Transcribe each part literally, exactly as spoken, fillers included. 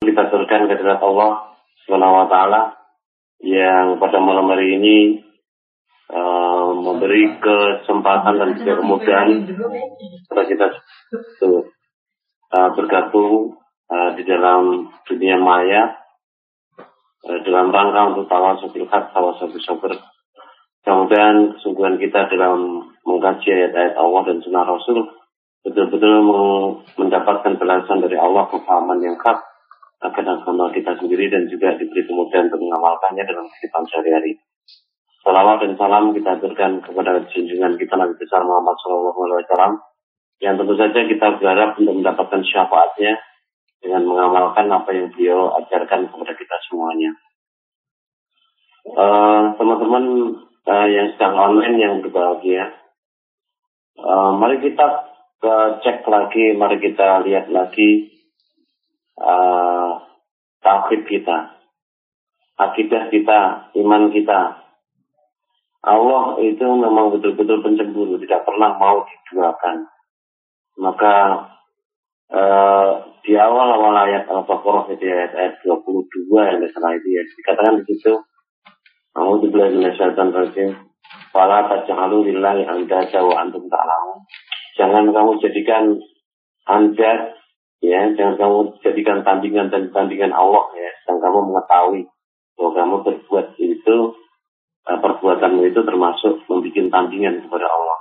Kita surkan kehadirat Allah Subhanahu wa Ta'ala yang pada malam hari ini uh, memberi kesempatan dan juga kemudahan kepada kita untuk uh, bergabung uh, di dalam dunia maya uh, dalam rangka untuk tawasul haq, tawasul sabr. Kemudian kesungguhan kita dalam mengkaji ayat-ayat Allah dan sunnah Rasul betul-betul mendapatkan balasan dari Allah, kefahaman yang hak akan agama kita sendiri dan juga diberi kemudahan untuk mengamalkannya dalam kehidupan sehari-hari. Salawat dan salam kita berikan kepada junjungan kita Nabi besar Muhammad shallallahu alaihi wasallam yang tentu saja kita berharap untuk mendapatkan syafaatnya dengan mengamalkan apa yang beliau ajarkan kepada kita semuanya. Uh, teman-teman uh, yang sedang online yang berbahagia, uh, mari kita uh, cek lagi, mari kita lihat lagi Uh, tauhid kita, akidah kita, iman kita. Allah itu memang betul-betul pencemburu, tidak pernah mau diduakan. Maka uh, di awal-awal ayat Al-Baqarah itu ayat dua puluh dua yang salah itu ya, dikatakan di situ, A'udzubillahi minasyaitonir rajim. Fala taj'alu lillahi andada wa antum ta'lamun. Jangan kamu jadikan andad, ya, jangan kamu jadikan tandingan dan tandingan Allah, ya, dan kamu mengetahui bahwa kamu berbuat itu, uh, perbuatanmu itu termasuk membuat tandingan kepada Allah.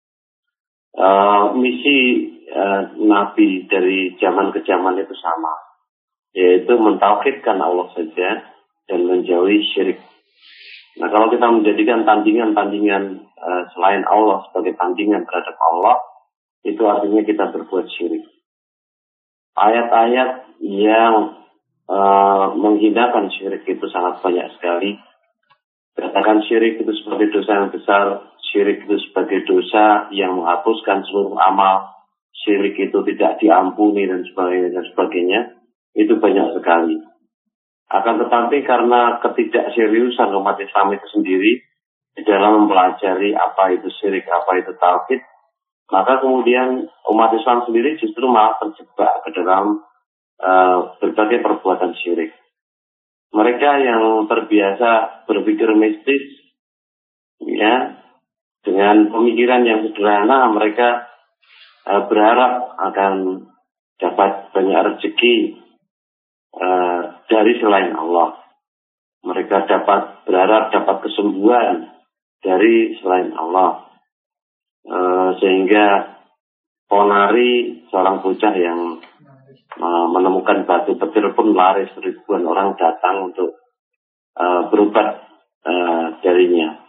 Uh, misi uh, Nabi dari zaman ke zaman itu sama, yaitu mentauhidkan Allah saja dan menjauhi syirik. Nah, kalau kita menjadikan tandingan-tandingan uh, selain Allah sebagai tandingan terhadap Allah, itu artinya kita berbuat syirik. Ayat-ayat yang uh, menghinakan syirik itu sangat banyak sekali. Katakan syirik itu sebagai dosa yang besar, syirik itu sebagai dosa yang menghapuskan seluruh amal, syirik itu tidak diampuni dan sebagainya dan sebagainya. Itu banyak sekali. Akan tetapi karena ketidakseriusan umat Islam itu sendiri di dalam mempelajari apa itu syirik, apa itu tauhid, maka kemudian umat Islam sendiri justru malah terjebak ke dalam uh, berbagai perbuatan syirik. Mereka yang terbiasa berpikir mistis, ya, dengan pemikiran yang sederhana, mereka uh, berharap akan dapat banyak rezeki uh, dari selain Allah. Mereka dapat berharap dapat kesembuhan dari selain Allah. Uh, sehingga ponari seorang bocah yang uh, menemukan batu petir pun laris, ribuan orang datang untuk uh, berobat uh, darinya.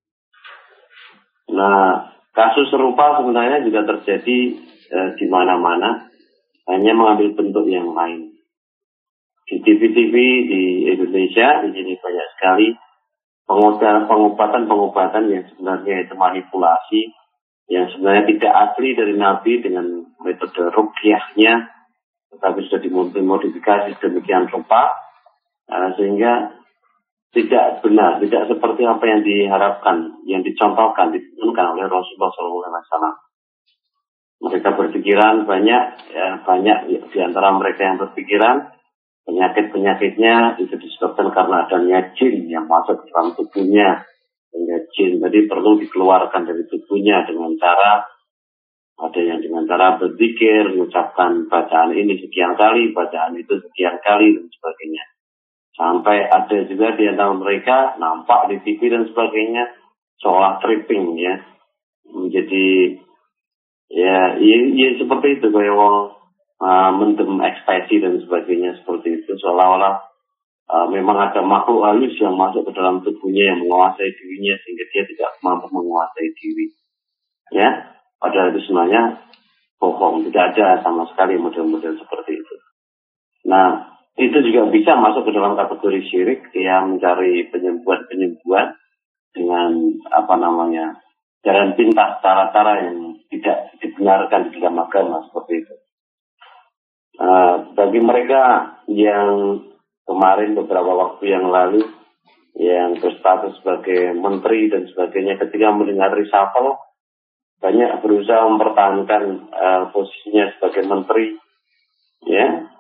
Nah, kasus serupa sebenarnya juga terjadi uh, di mana-mana, hanya mengambil bentuk yang lain. Di T V-T V di Indonesia di sini banyak sekali pengobatan-pengobatan yang sebenarnya itu manipulasi, yang sebenarnya tidak asli dari Nabi dengan metode ruqyahnya, tetapi sudah dimodifikasi sedemikian rupa, uh, sehingga tidak benar, tidak seperti apa yang diharapkan, yang dicontohkan, ditunjukkan oleh Rasulullah shallallahu alaihi wasallam. Mereka berpikiran banyak, ya, banyak ya, di antara mereka yang berpikiran penyakit-penyakitnya itu disebabkan karena adanya jin yang masuk ke dalam tubuhnya. Sehingga jin tadi perlu dikeluarkan dari tubuhnya dengan cara, ada yang dengan cara berzikir, mengucapkan bacaan ini sekian kali, bacaan itu sekian kali, dan sebagainya. Sampai ada juga di antara mereka nampak di T V dan sebagainya, seolah tripping, ya. Menjadi, ya, ya, ya seperti itu, kayak wong uh, mendem ekstasi dan sebagainya, seperti itu, seolah-olah Uh, memang ada makhluk halus yang masuk ke dalam tubuhnya yang menguasai dirinya sehingga dia tidak mampu menguasai diri. Ya, padahal itu sebenarnya bohong, tidak ada sama sekali model-model seperti itu. Nah, itu juga bisa masuk ke dalam kategori syirik, dia mencari penyembuhan-penyembuhan dengan apa namanya jalan pintas, cara-cara yang tidak dibenarkan di dalam agama seperti itu. Uh, bagi mereka yang kemarin beberapa waktu yang lalu yang berstatus sebagai menteri dan sebagainya, ketika mendengar reshuffle banyak berusaha mempertahankan uh, posisinya sebagai menteri, ya,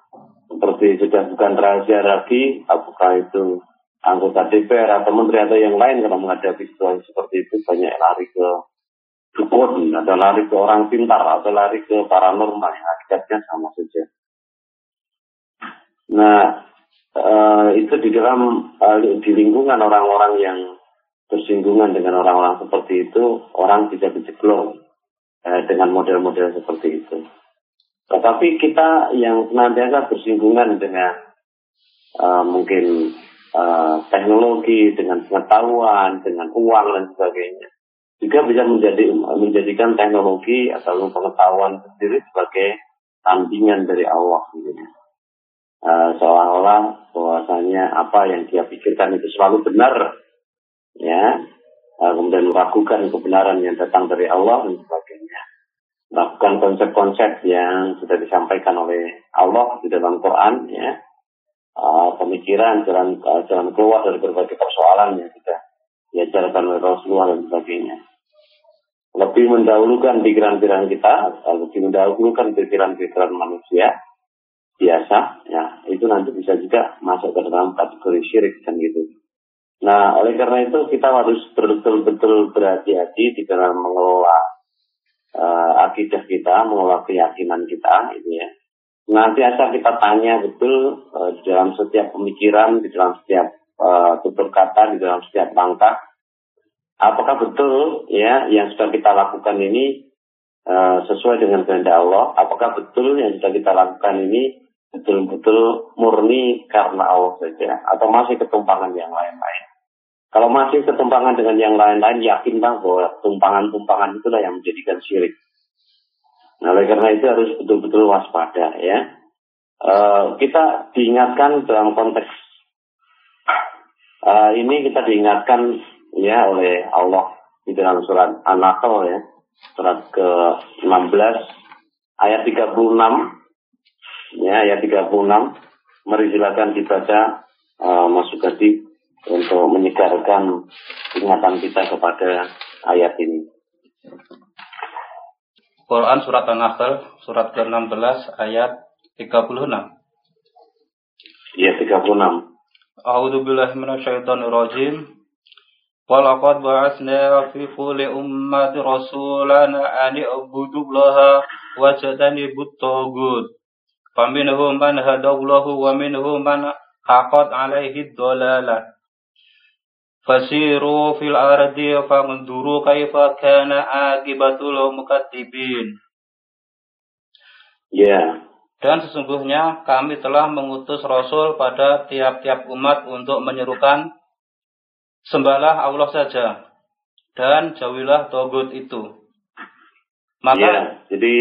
seperti sudah bukan rahasia lagi apakah itu anggota D P R atau menteri atau yang lain kalau menghadapi situasi seperti itu banyak lari ke dukun, atau lari ke orang pintar, atau lari ke paranormal yang akibatnya sama saja. Nah, uh, itu di dalam uh, di lingkungan orang-orang yang bersinggungan dengan orang-orang seperti itu, orang bisa dijeblok uh, dengan model-model seperti itu. Tetapi kita yang senantiasa bersinggungan dengan uh, mungkin uh, teknologi, dengan pengetahuan, dengan uang dan sebagainya, juga bisa menjadi menjadikan teknologi atau pengetahuan sendiri sebagai tandingan dari Allah. Gitu. Uh, seolah-olah bahwasanya apa yang dia pikirkan itu selalu benar, ya, uh, kemudian meragukan kebenaran yang datang dari Allah dan sebagainya. Melakukan konsep-konsep yang sudah disampaikan oleh Allah di dalam Quran, ya, uh, pemikiran jalan uh, jalan keluar dari berbagai persoalan yang sudah diajarkan oleh Rasulullah dan sebagainya. Lebih mendahulukan pikiran-pikiran kita, lebih mendahulukan pikiran-pikiran manusia biasa, ya, itu nanti bisa juga masuk ke dalam kategori syirik kan gitu. Nah, oleh karena itu kita harus betul-betul berhati-hati di dalam mengelola uh, akidah kita, mengelola keyakinan kita, gitu ya. Nanti asal kita tanya betul uh, di dalam setiap pemikiran, di dalam setiap uh, tutur kata, di dalam setiap langkah, apakah betul ya yang sudah kita lakukan ini uh, sesuai dengan kehendak Allah? Apakah betul yang sudah kita lakukan ini betul-betul murni karena Allah saja, atau masih ketumpangan yang lain-lain? Kalau masih ketumpangan dengan yang lain-lain, yakinlah bahwa tumpangan-tumpangan itulah yang menjadikan syirik. Nah, oleh karena itu harus betul-betul waspada, ya. Uh, kita diingatkan dalam konteks uh, ini kita diingatkan ya oleh Allah di dalam surat An-Nahl, ya, surat ke enam belas ayat tiga puluh enam. Ya, ayat tiga puluh enam, mari silakan dibaca uh, Mas Sugadi untuk menyegarkan ingatan kita kepada ayat ini. Quran surat An-Nahl surat ke enam belas ayat tiga puluh enam. Iya, tiga puluh enam. A'udzu billahi minasyaitonir rajim. Wa laqad ba'atsna fi kulli ummati rasulan an i'budullaha wa tajtanibut taghut. Faminhum man hadallahu wa minhum man haqqat alaihi dhalalah. Fasiru fil ardi fanzuru kaifa kana aqibatul mukatsibin. Ya. Dan sesungguhnya kami telah mengutus Rasul pada tiap-tiap umat untuk menyerukan sembahlah Allah saja dan jauhilah tagut itu. Maka ya, jadi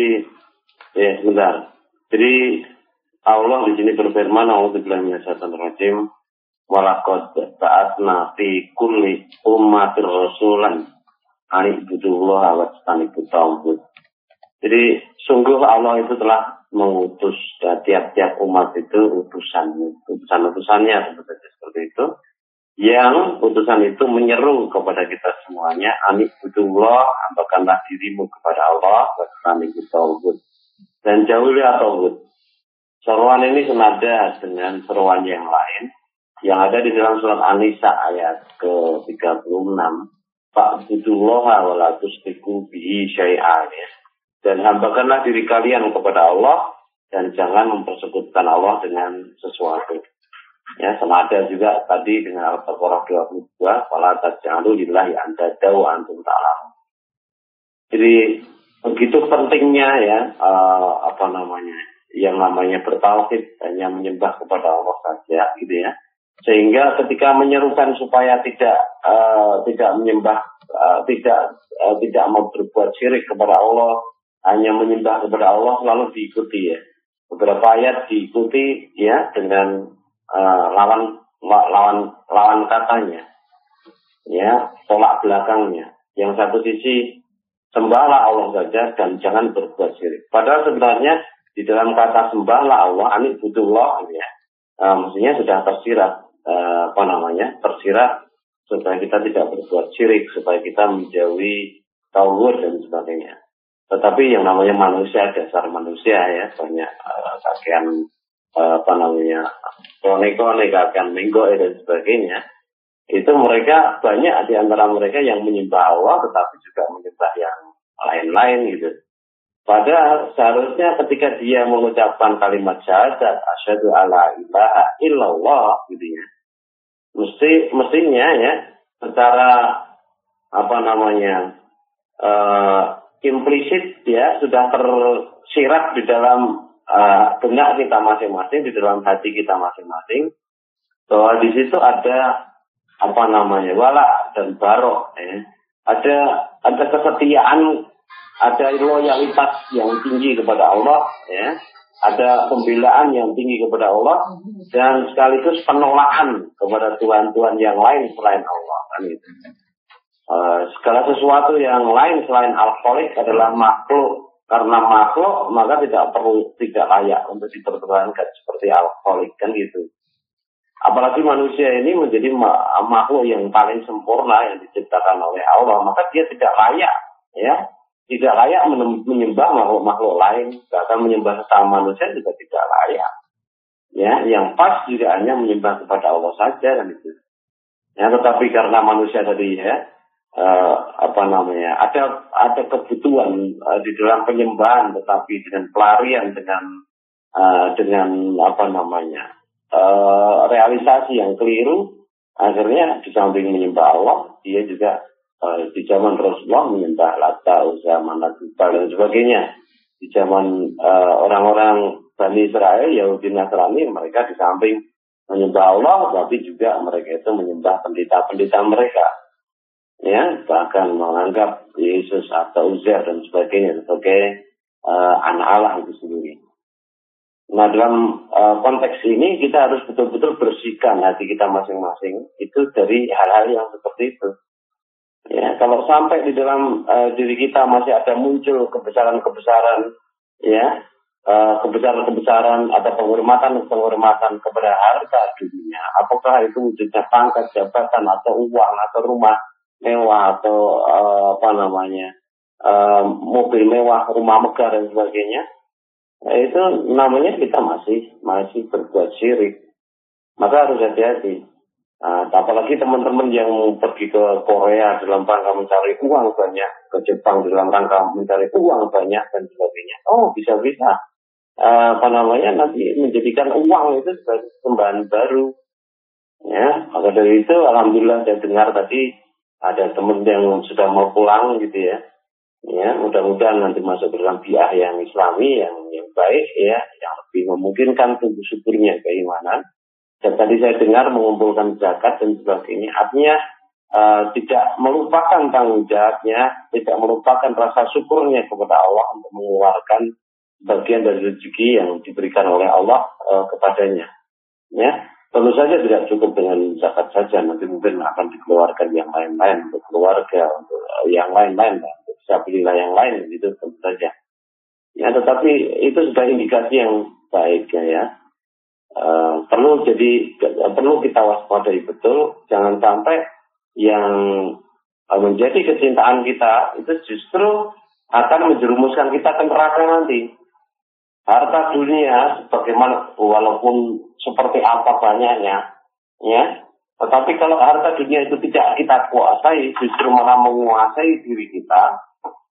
ya sebentar. Jadi Allah di sini berfirman, "A'udzubillahi minasyaitonir rajim. Wa laqad ba'atsna fi kulli ummatin rasulan an i'budullaha wa tajtanibut taghut." Jadi sungguh Allah itu telah mengutus ya, tiap-tiap umat itu utusan, utusan-utusannya seperti itu. Yang utusan itu menyeru kepada kita semuanya, an i'budullah, hambakanlah dirimu kepada Allah, wa tajtanibut taghut. Dan jauhilah taghut. Seruan ini senada dengan seruan yang lain yang ada di dalam surat An-Nisa ayat ke tiga puluh enam. Fa'budullaha wa la tusyriku bihi syai'an. Dan hambakanlah diri kalian kepada Allah dan jangan mempersekutukan Allah dengan sesuatu. Ya, senada juga tadi dengan Al-Baqarah dua puluh dua, fala taj'alu lillahi andada wa antum ta'lamun. Jadi begitu pentingnya ya uh, apa namanya yang namanya bertauhid, hanya menyembah kepada Allah saja gitu ya, sehingga ketika menyerukan supaya tidak uh, tidak menyembah uh, tidak uh, tidak mau berbuat syirik kepada Allah, hanya menyembah kepada Allah, selalu diikuti ya beberapa ayat diikuti ya dengan uh, lawan lawan lawan katanya ya, tolak belakangnya. Yang satu sisi sembahlah Allah saja dan jangan berbuat syirik. Padahal sebenarnya di dalam kata sembahlah Allah, anibudullah, ya, uh, maksudnya sudah tersirat, uh, apa namanya, tersirat supaya kita tidak berbuat syirik, supaya kita menjauhi taghut dan sebagainya. Tetapi yang namanya manusia, dasar manusia ya, banyak uh, kakean apa namanya kone-kone akan menggoe dan sebagainya, itu mereka banyak di antara mereka yang menyembah Allah tetapi juga menyembah yang lain-lain gitu. Padahal seharusnya ketika dia mengucapkan kalimat syahadat asyhadu alla ilaha illallah gitu ya, mesti mestinya ya secara apa namanya uh, implisit ya sudah tersirat di dalam uh, benak kita masing-masing, di dalam hati kita masing-masing, bahwa di situ ada apa namanya wala dan barok ya. Ada ada kesetiaan, ada loyalitas yang tinggi kepada Allah ya, ada pembelaan yang tinggi kepada Allah, dan sekaligus penolakan kepada Tuhan-Tuhan yang lain selain Allah kan itu. Uh, segala sesuatu yang lain selain Al-Khaliq adalah makhluk. Karena makhluk maka tidak perlu tidak layak untuk dipertuhankan seperti Al-Khaliq kan gitu. Apalagi manusia ini menjadi makhluk yang paling sempurna yang diciptakan oleh Allah, maka dia tidak layak ya, tidak layak menyembah makhluk-makhluk lain, bahkan menyembah sesama manusia juga tidak layak. Ya, yang pas juga hanya menyembah kepada Allah saja dan itu. Ya, tetapi karena manusia tadi ya, uh, apa namanya, ada ada kebutuhan uh, di dalam penyembahan, tetapi dengan pelarian, dengan uh, dengan apa namanya. Uh, realisasi yang keliru, akhirnya di samping menyembah Allah, dia juga uh, di zaman Rasulullah menyembah Lata, Uzza, Manat, dan sebagainya. Di zaman uh, orang-orang Bani Israel, Yahudi Nasrani, mereka di samping menyembah Allah, tapi juga mereka itu menyembah pendeta-pendeta mereka. Ya, bahkan menganggap Yesus atau Uzza dan sebagainya sebagai uh, anak Allah itu sendiri. Nah, dalam uh, konteks ini kita harus betul-betul bersihkan hati kita masing-masing itu dari hal-hal yang seperti itu. Ya, kalau sampai di dalam uh, diri kita masih ada muncul kebesaran-kebesaran, ya, uh, kebesaran-kebesaran atau penghormatan-penghormatan kepada harta dunia, apakah itu wujudnya pangkat, jabatan, atau uang, atau rumah mewah, atau uh, apa namanya, uh, mobil mewah, rumah megah dan sebagainya. Nah, itu namanya kita masih masih berbuat syirik. Maka harus hati-hati. Nah, apalagi teman-teman yang pergi ke Korea dalam rangka mencari uang banyak, ke Jepang dalam rangka mencari uang banyak dan sebagainya. Oh, bisa-bisa uh, apa namanya nanti menjadikan uang itu sebagai sembahan baru. Ya, maka dari itu alhamdulillah saya dengar tadi ada teman yang sudah mau pulang gitu ya. Ya, mudah-mudahan nanti masuk dalam biah yang Islami yang yang baik ya, yang lebih memungkinkan tumbuh suburnya keimanan. Dan tadi saya dengar mengumpulkan zakat dan sebagainya, artinya uh, tidak melupakan tanggung jawabnya, tidak melupakan rasa syukurnya kepada Allah untuk mengeluarkan bagian dari rezeki yang diberikan oleh Allah uh, kepadanya. Ya, tentu saja tidak cukup dengan zakat saja, nanti mungkin akan dikeluarkan yang lain-lain untuk keluarga, untuk uh, yang lain-lain. Pilihlah yang lain itu tentu saja. Ya, tetapi itu sudah indikasi yang baik ya. Uh, perlu jadi perlu kita waspadai betul, jangan sampai yang uh, menjadi kecintaan kita itu justru akan menjerumuskan kita ke neraka nanti. Harta dunia bagaimana walaupun seperti apa banyaknya, ya. Tetapi kalau harta dunia itu tidak kita kuasai, justru malah menguasai diri kita,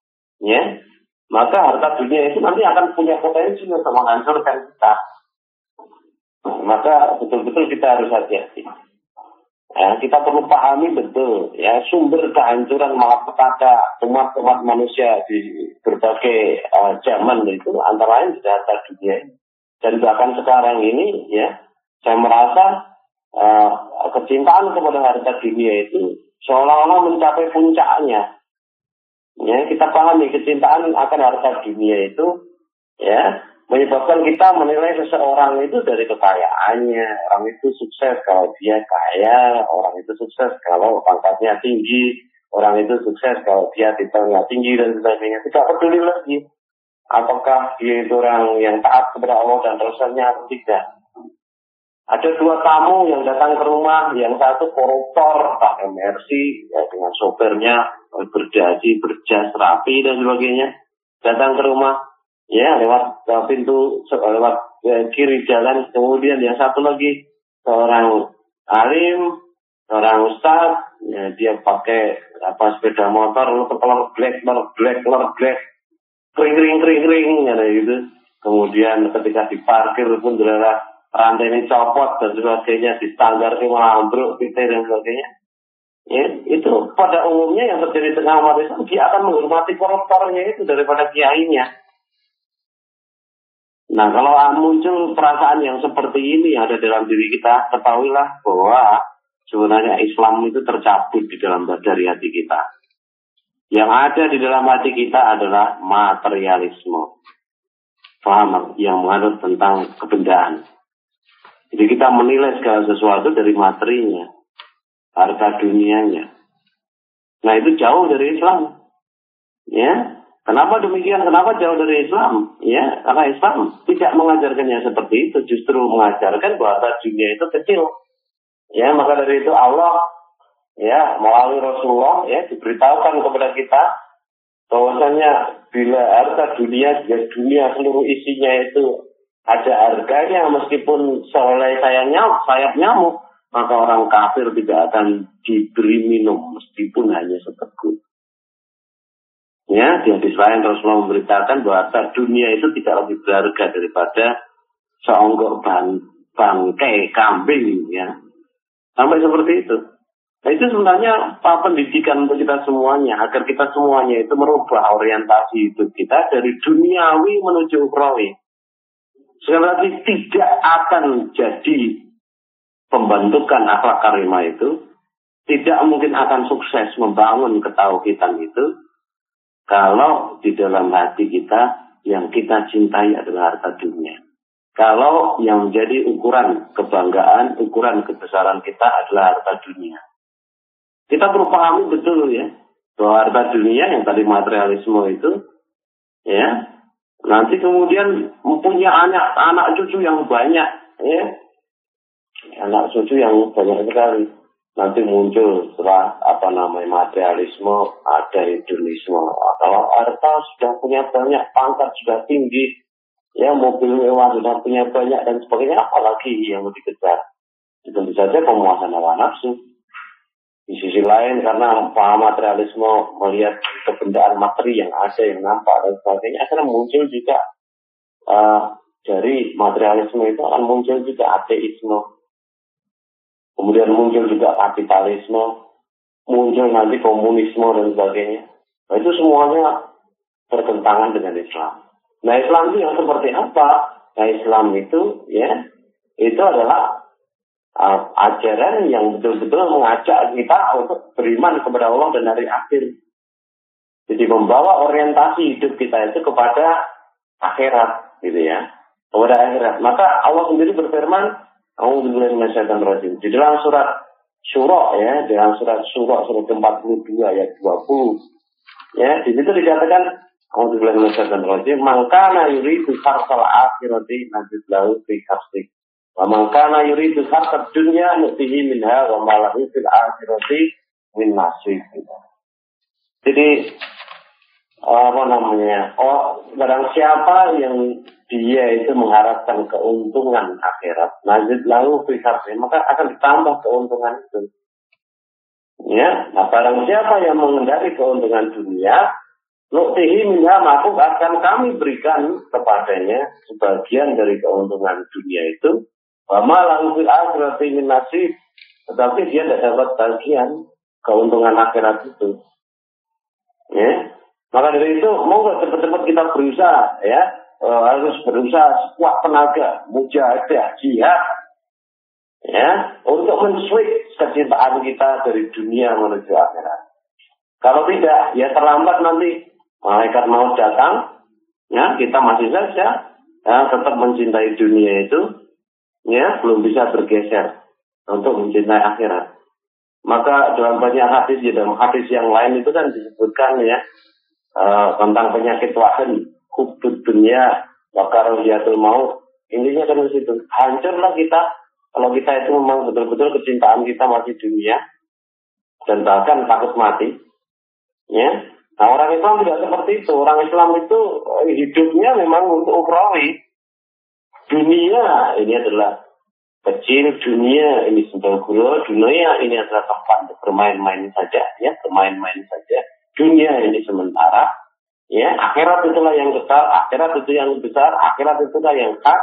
ya, maka harta dunia itu nanti akan punya potensi untuk menghancurkan kita. Maka betul-betul kita harus hati-hati. Ya, kita perlu pahami betul, ya, sumber kehancuran malapetaka umat-umat manusia di berbagai uh, zaman itu antara lain juga harta dunia. Dan bahkan sekarang ini, ya, saya merasa uh, kecintaan kepada harta dunia itu seolah-olah mencapai puncaknya. Ya, kita pahami kecintaan akan harta dunia itu, ya, menyebabkan kita menilai seseorang itu dari kekayaannya. Orang itu sukses kalau dia kaya, orang itu sukses kalau pangkatnya tinggi, orang itu sukses kalau dia titelnya tinggi dan sebagainya. Tidak peduli lagi apakah dia itu orang yang taat kepada Allah dan Rasulnya atau tidak. Ada dua tamu yang datang ke rumah, yang satu koruptor, Pak M R C, ya, dengan sopirnya berdasi, berjas, rapi dan sebagainya, datang ke rumah. Ya, lewat uh, pintu, lewat uh, kiri jalan. Kemudian yang satu lagi, seorang alim, seorang ustaz, ya, dia pakai apa sepeda motor, lalu telur black, telur black, telur black, kering, kering, kering, kering, ya, gitu. Kemudian ketika diparkir pun adalah rantai ini copot dan sebagainya, di standar malah ambruk, titik dan sebagainya. Ya, itu pada umumnya yang terjadi di tengah umat Islam, dia akan menghormati koruptornya itu daripada kiainya. Nah, kalau muncul perasaan yang seperti ini yang ada dalam diri kita, ketahuilah bahwa sebenarnya Islam itu tercabut di dalam dari hati kita. Yang ada di dalam hati kita adalah materialisme. Paham? Yang menganut tentang kebendaan. Jadi kita menilai segala sesuatu dari materinya, harta dunianya. Nah, itu jauh dari Islam. Ya. Kenapa demikian? Kenapa jauh dari Islam? Ya, karena Islam tidak mengajarkannya seperti itu, justru mengajarkan bahwa harta dunia itu kecil. Ya, maka dari itu Allah, ya, melalui Rasulullah, ya, diberitahukan kepada kita bahwasanya bila harta dunia, ya, dunia seluruh isinya itu ada harganya, meskipun seoleh sayap nyamuk, sayap nyamuk, maka orang kafir tidak akan diberi minum meskipun hanya seteguk. Ya, di hadis lain Rasulullah memberitakan bahwa harta dunia itu tidak lebih berharga daripada seonggok bang, bangkai kambing, ya. Sampai seperti itu. Nah, itu sebenarnya apa pendidikan untuk kita semuanya, agar kita semuanya itu merubah orientasi hidup kita dari duniawi menuju ukhrawi. Sekali lagi, tidak akan jadi pembentukan akhlak karimah itu, tidak mungkin akan sukses membangun ketauhidan itu, kalau di dalam hati kita yang kita cintai adalah harta dunia. Kalau yang menjadi ukuran kebanggaan, ukuran kebesaran kita adalah harta dunia. Kita perlu pahami betul ya, bahwa harta dunia yang tadi materialisme itu, ya, nanti kemudian mempunyai anak, anak cucu yang banyak, ya, anak cucu yang banyak sekali. Nanti muncul setelah apa namanya materialisme, ada hedonisme. Kalau harta sudah punya banyak, pangkat sudah tinggi, ya mobil mewah sudah punya banyak dan sebagainya, apalagi yang mau dikejar? Tentu saja pemuasan hawa nafsu. Di sisi lain karena paham materialisme melihat kebendaan materi yang ada yang nampak dan sebagainya, akan muncul juga uh, dari materialisme itu akan muncul juga ateisme. Kemudian muncul juga kapitalisme, muncul nanti komunisme dan sebagainya. Nah, itu semuanya bertentangan dengan Islam. Nah, Islam itu yang seperti apa? Nah, Islam itu ya, itu adalah uh, ajaran yang betul-betul mengajak kita untuk beriman kepada Allah dan hari akhir. Jadi membawa orientasi hidup kita itu kepada akhirat, gitu ya, kepada akhirat. Maka Allah sendiri berfirman, di dalam surat Syura, ya, dalam surat Syura surat empat puluh dua ayat dua puluh, ya, di situ dikatakan, Alhamdulillah masyarakat rajim, mangkana yuridu harsal akhirati najid lahu fi kasih, wa mangkana yuridu harsal dunya nutihi minha wa malahu fil akhirati min nasib. Jadi apa namanya? Oh, barang siapa yang dia itu mengharapkan keuntungan akhirat, najid lahu fi kasih, maka akan ditambah keuntungan itu. Ya, nah barang siapa yang mengendari keuntungan dunia, nutihi minha, maka akan kami berikan kepadanya sebagian dari keuntungan dunia itu. Wa ma lahu fil akhirati min nasib, tetapi dia tidak dapat bagian keuntungan akhirat itu. Ya, maka dari itu monggo cepat-cepat kita berusaha, ya, e, harus berusaha sekuat tenaga, mujahadah, jihad, ya, untuk men-switch kecintaan kita dari dunia menuju akhirat. Kalau tidak, ya terlambat nanti malaikat mau datang, ya, kita masih saja ya, tetap mencintai dunia itu, ya, belum bisa bergeser untuk mencintai akhirat. Maka dalam banyak hadis, ya, dalam hadis yang lain itu kan disebutkan ya uh, tentang penyakit wahan, hubbud dunya wa karahiyatul maut. Intinya kan di situ, hancurlah kita kalau kita itu memang betul-betul kecintaan kita masih dunia dan bahkan takut mati. Ya, Nah, orang Islam tidak seperti itu. Orang Islam itu hidupnya memang untuk ukhrawi. Dunia ini adalah kecil, dunia ini sembagura, dunia ini adalah tempat bermain-main saja, ya, bermain-main saja. Dunia ini sementara, ya, akhirat itulah yang besar, akhirat itu yang besar, akhirat itulah yang hak.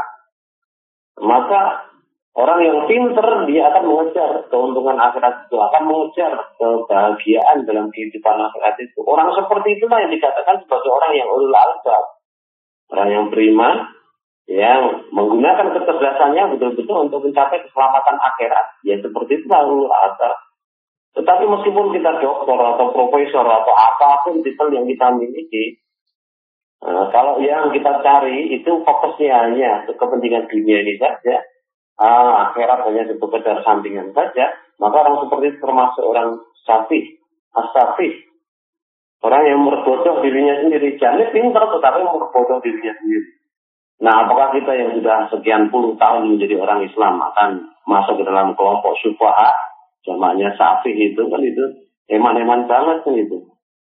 Maka orang yang pinter dia akan mengejar keuntungan akhirat itu, akan mengejar kebahagiaan dalam kehidupan akhirat itu. Orang seperti itulah yang dikatakan sebagai orang yang ulul albab, orang yang beriman, yang menggunakan kecerdasannya betul-betul untuk mencapai keselamatan akhirat. Ya seperti itu ulul albab. Tetapi meskipun kita doktor atau profesor atau apapun titel yang kita miliki, nah, kalau yang kita cari itu fokusnya hanya untuk kepentingan dunia ini saja, ah, akhirat hanya sekedar sampingan saja, maka orang seperti itu termasuk orang safih, asafih, orang yang merbodoh dirinya sendiri. Jangan pintar tetapi merbodoh dirinya sendiri. Nah, apakah kita yang sudah sekian puluh tahun menjadi orang Islam akan masuk ke dalam kelompok syufaha, jamaknya safih itu kan itu eman-eman banget kan itu.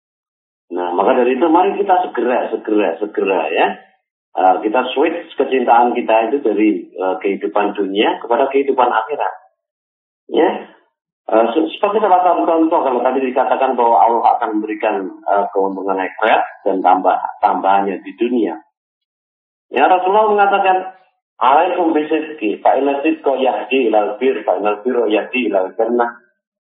Nah, maka dari itu mari kita segera, segera, segera ya. Uh, kita switch kecintaan kita itu dari uh, kehidupan dunia kepada kehidupan akhirat. Ya, uh, seperti salah satu contoh kalau tadi dikatakan bahwa Allah akan memberikan uh, keuntungan akhirat dan tambah tambahannya di dunia. Ya, Rasulullah mengatakan, "Alaikum bisidqi, fa inna sidqa yahdi ilal bir, fa innal birra yahdi ilal jannah."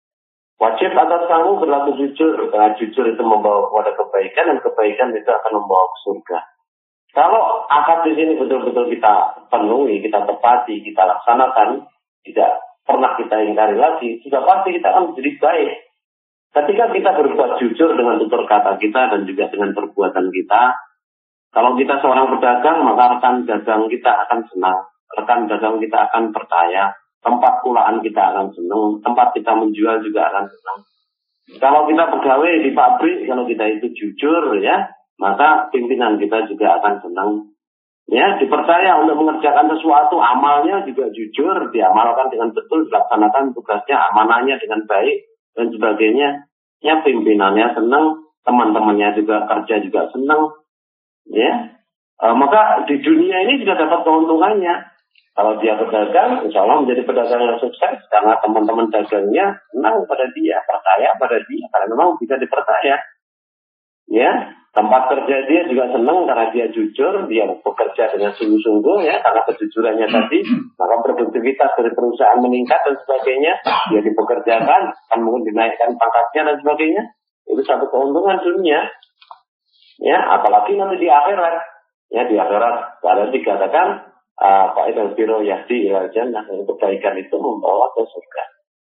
Wajib atas kamu berlaku jujur, karena jujur itu membawa kepada kebaikan dan kebaikan itu akan membawa ke surga. Kalau akad di sini betul-betul kita penuhi, kita tepati, kita laksanakan, tidak pernah kita ingkari lagi, sudah pasti kita akan menjadi baik. Ketika kita berbuat jujur dengan tutur kata kita dan juga dengan perbuatan kita, kalau kita seorang pedagang, maka rekan dagang kita akan senang, rekan dagang kita akan percaya, tempat pulaan kita akan senang, tempat kita menjual juga akan senang. Kalau kita pegawai di pabrik, kalau kita itu jujur, ya, maka pimpinan kita juga akan senang. Ya, dipercaya untuk mengerjakan sesuatu, amalnya juga jujur, diamalkan dengan betul, dilaksanakan tugasnya, amanahnya dengan baik, dan sebagainya. Ya, pimpinannya senang, teman-temannya juga kerja juga senang. Ya, e, maka di dunia ini juga dapat keuntungannya. Kalau dia pedagang, insya Allah menjadi pedagang yang sukses, karena teman-teman dagangnya senang pada dia, percaya pada dia, karena memang bisa dipercaya. Ya, tempat kerja dia juga senang karena dia jujur, dia bekerja dengan sungguh-sungguh, ya, karena kejujurannya tadi, maka produktivitas dari perusahaan meningkat dan sebagainya, dia dipekerjakan, kan mungkin dinaikkan pangkatnya dan sebagainya. Itu satu keuntungan dunia. Ya, apalagi nanti di akhirat. Ya, di akhirat kalau dikatakan Pak Idul Biro Yahdi ilal Jannah, kebaikan itu membawa ke surga.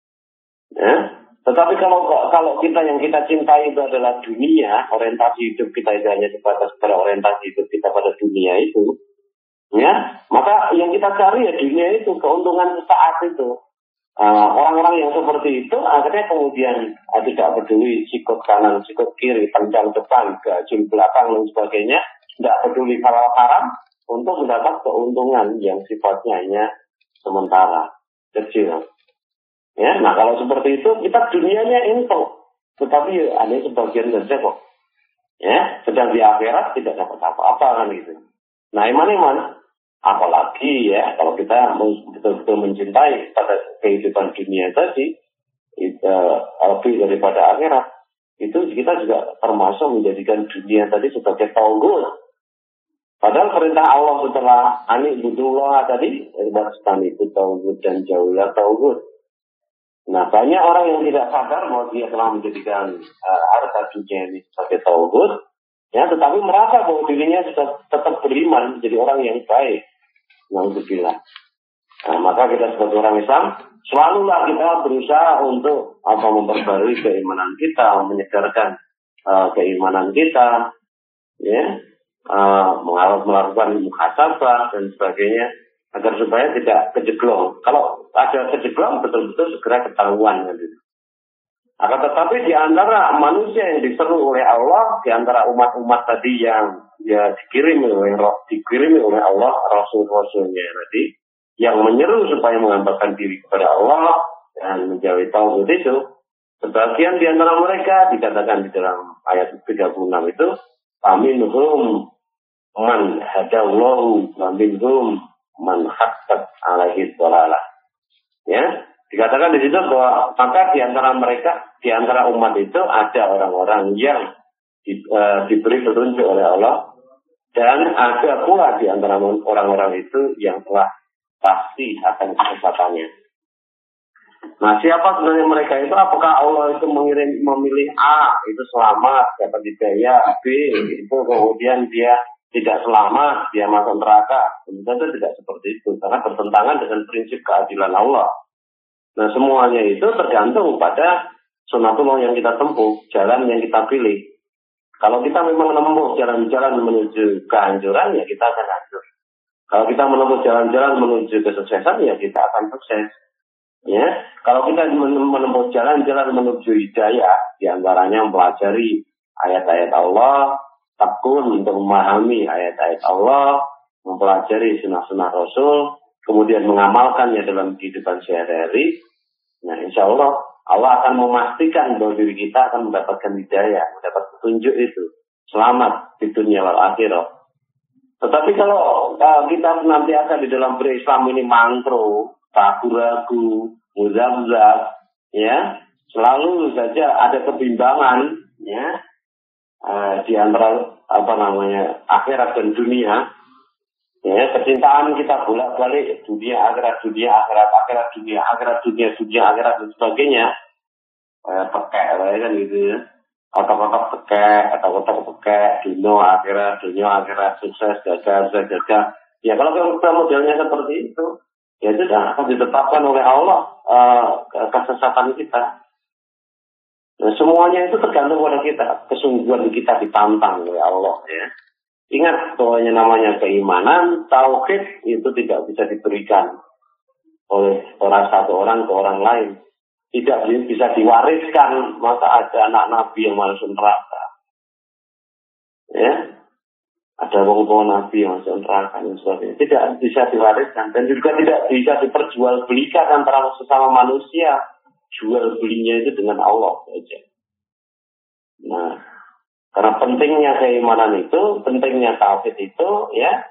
Ya. Tetapi kalau kalau kita yang kita cintai itu adalah dunia, orientasi hidup kita itu hanya sebatas pada orientasi hidup kita pada dunia itu, ya, maka yang kita cari ya dunia itu, keuntungan sesaat itu. Uh, orang-orang yang seperti itu akhirnya kemudian uh, tidak peduli sikut kanan, sikut kiri, panjang depan, gajul belakang dan sebagainya, tidak peduli halal haram untuk mendapat keuntungan yang sifatnya hanya sementara, kecil. Ya, nah kalau seperti itu kita dunianya info, tetapi ada sebagian saja kok. Ya, sedang di akhirat tidak dapat apa-apa kan gitu. Nah, iman-iman, apalagi ya kalau kita betul-betul mencintai pada kehidupan dunia tadi, itu lebih daripada akhirat, itu kita juga termasuk menjadikan dunia tadi sebagai tauhid. Padahal perintah Allah setelah ani budullah tadi, bahkan itu tauhid dan jauhlah tauhid. Nah, banyak orang yang tidak sadar bahwa dia telah menjadikan uh, harta dunia ini sebagai tauhid, ya, tetapi merasa bahwa dirinya sudah tetap beriman, menjadi orang yang baik. Alhamdulillah. Nah, maka kita sebagai orang Islam, selalulah kita berusaha untuk apa memperbarui keimanan kita, menyegarkan uh, keimanan kita, ya, uh, melakukan muhasabah dan sebagainya, agar supaya tidak kejeglong. Kalau ada kejeglong, betul-betul segera ketahuan. Gitu. Akan tetapi di antara manusia yang diseru oleh Allah, di antara umat-umat tadi yang ya dikirim oleh dikirim oleh Allah, Rasul-Rasulnya tadi, yang menyeru supaya menghambakan diri kepada Allah dan menjauhi tauhid itu, Sebagian di antara mereka dikatakan di dalam ayat tiga puluh enam itu, faminhum man hadallahu wa minhum man haqqat alaihi dhalalah. Ya, dikatakan di situ bahwa maka di antara mereka, di antara umat itu ada orang-orang yang di, uh, diberi petunjuk oleh Allah, dan ada pula di antara orang-orang itu yang telah pasti akan kesesatannya. Nah, siapa sebenarnya mereka itu? Apakah Allah itu mengirim memilih A itu selamat dapat hidayah, B itu kemudian dia tidak selamat, dia masuk neraka? Tentu tidak seperti itu, karena bertentangan dengan prinsip keadilan Allah. Nah, semuanya itu tergantung pada sunatullah yang kita tempuh, jalan yang kita pilih. Kalau kita memang menempuh jalan-jalan menuju kehancuran, ya kita akan hancur. Kalau kita menempuh jalan-jalan menuju kesuksesan, ya kita akan sukses. Ya, kalau kita menempuh jalan-jalan menuju hidayah, diantaranya mempelajari ayat-ayat Allah, tekun untuk memahami ayat-ayat Allah, mempelajari sunnah-sunnah Rasul, kemudian mengamalkannya dalam kehidupan sehari-hari. Nah, insya Allah Allah akan memastikan bahwa diri kita akan mendapatkan hidayah, mendapat petunjuk itu, selamat di dunia wal akhirah. Tetapi kalau uh, kita senantiasa di dalam berislam ini mangkro, ragu-ragu, muzab-zab, ya, selalu saja ada kebimbangan, ya, uh, di antara apa namanya akhirat dan dunia, ya, kecintaan kita bolak-balik dunia akhirat, dunia akhirat, akhirat dunia, akhirat dunia, dunia akhirat dan sebagainya, uh, pekek lah kan gitu ya, otak-otak pekek, otak-otak pekek, dunia akhirat, dunia akhirat, sukses, gagal, gagal. Ya kalau kita modelnya seperti itu, ya itu sudah akan ditetapkan oleh Allah uh, kesesatan kita. Nah, semuanya itu tergantung pada kita, kesungguhan kita ditantang oleh Allah. Ya. Ingat bahwa yang namanya keimanan, tauhid itu tidak bisa diberikan oleh orang satu orang ke orang lain. Tidak bisa diwariskan, maka ada anak nabi yang masuk neraka. Ya. Ada wong-wong nabi yang masuk neraka dan sebagainya. Tidak bisa diwariskan dan juga tidak bisa diperjualbelikan antara sesama manusia. Jual belinya itu dengan Allah saja. Nah, karena pentingnya keimanan itu, pentingnya tauhid itu, ya,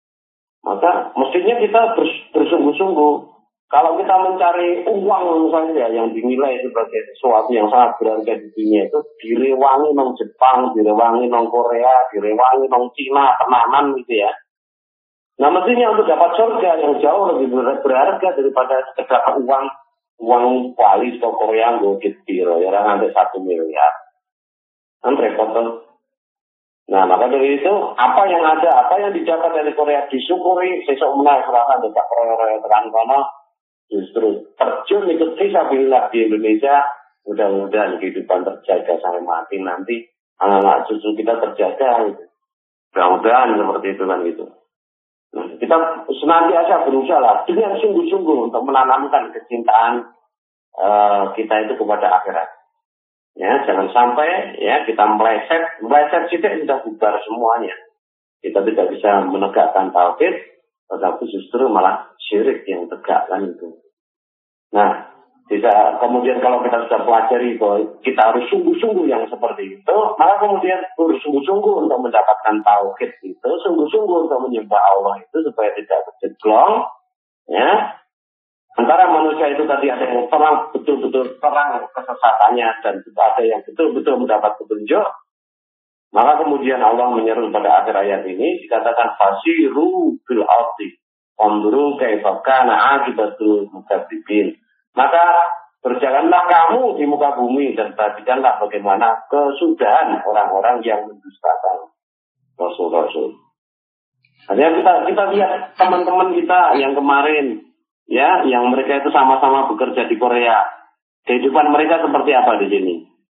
maka mestinya kita bersungguh-sungguh. Kalau kita mencari uang saja yang dinilai sebagai sesuatu yang sangat berharga di dunia itu, direwangi nang Jepang, direwangi nang Korea, direwangi nang Cina, tenanan gitu ya. Nah, mestinya untuk dapat surga yang jauh lebih berharga daripada sekedar uang, uang Bali atau Korea nggak gitu, ya nanti satu miliar. Kan repot tuh. Nah, maka dari itu, apa yang ada, apa yang didapat dari Korea disyukuri, sesok menaik silahkan tidak Korea-Korea tekan kono. Justru terjun ikut fisabilillah di Indonesia, mudah-mudahan kehidupan terjaga sampai mati nanti, anak-anak cucu kita terjaga. Gitu. Mudah-mudahan seperti itu kan gitu. Nah, kita senantiasa berusaha lah dengan sungguh-sungguh untuk menanamkan kecintaan uh, kita itu kepada akhirat. Ya, jangan sampai ya kita meleset, meleset kita sudah bubar semuanya. Kita tidak bisa menegakkan tauhid, tetapi justru malah syirik yang tegak kan itu. Nah, bisa kemudian kalau kita sudah pelajari bahwa kita harus sungguh-sungguh yang seperti itu, maka kemudian harus sungguh-sungguh untuk mendapatkan tauhid itu, sungguh-sungguh untuk menyembah Allah itu supaya tidak terjeglong, ya. Antara manusia itu tadi ada yang terang, betul-betul terang kesesatannya, dan ada yang betul-betul mendapat petunjuk. Maka kemudian Allah menyeru pada akhir ayat ini, dikatakan fasiru bil ardi, unzuru kaifa kana aqibatul mukadzibin. Maka berjalanlah kamu di muka bumi dan perhatikanlah bagaimana kesudahan orang-orang yang mendustakan Rasul-Rasul. Artinya kita kita lihat teman-teman kita yang kemarin, ya, yang mereka itu sama-sama bekerja di Korea. Kehidupan mereka seperti apa di sini?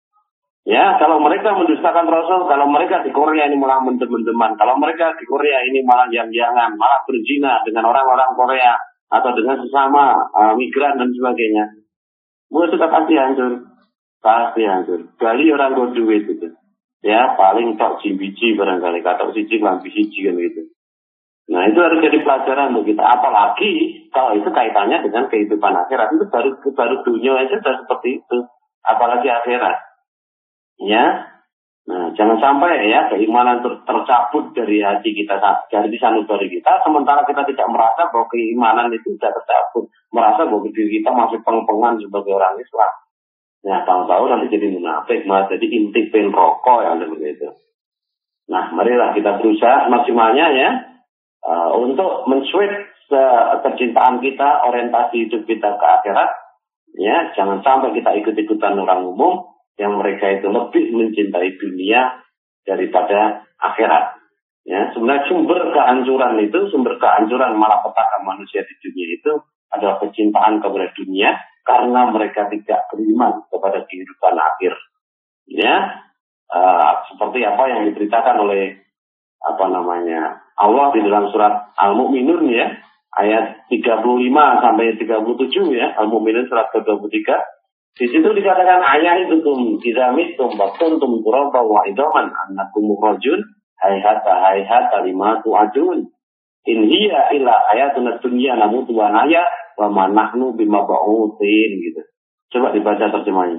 Ya, kalau mereka mendustakan Rasul, kalau mereka di Korea ini malah mendem-mendeman, kalau mereka di Korea ini malah yang-yangan, malah berzina dengan orang-orang Korea atau dengan sesama uh, migran dan sebagainya, gue sudah pasti hancur, pasti hancur. Bali orang gue duit itu, ya paling tok biji barangkali, kata siji lambi siji kan gitu. Nah itu harus jadi pelajaran untuk kita, apalagi kalau itu kaitannya dengan kehidupan akhirat, itu baru baru dunia aja sudah seperti itu. apalagi akhirat. Ya. Nah, jangan sampai ya keimanan ter tercabut dari hati kita, dari sanubari kita, sementara kita tidak merasa bahwa keimanan itu sudah tercabut, merasa bahwa diri kita masih peng-pengan sebagai orang Islam. Nah, tahu-tahu nanti jadi munafik, malah jadi inti pen rokok yang begitu. Nah, marilah kita berusaha maksimalnya ya uh, untuk men-switch uh, kecintaan kita, orientasi hidup kita ke akhirat. Ya, jangan sampai kita ikut-ikutan orang umum yang mereka itu lebih mencintai dunia daripada akhirat. Ya, sebenarnya sumber kehancuran itu, sumber kehancuran malapetaka manusia di dunia itu adalah kecintaan kepada dunia karena mereka tidak beriman kepada kehidupan akhir. Ya, uh, seperti apa yang diberitakan oleh apa namanya Allah di dalam surat Al-Mu'minun ya, ayat tiga puluh lima sampai tiga puluh tujuh ya, Al-Mu'minun surat ke dua puluh tiga. Di situ dikatakan ayat itu tum idamitum bakuntum turaba wa idaman annakum mukhrajun hayhata hayhata lima tu'adun in hiya illa ayatun dunya namutu wa nahya wa ma nahnu bimab'utsin gitu. Coba dibaca terjemahnya.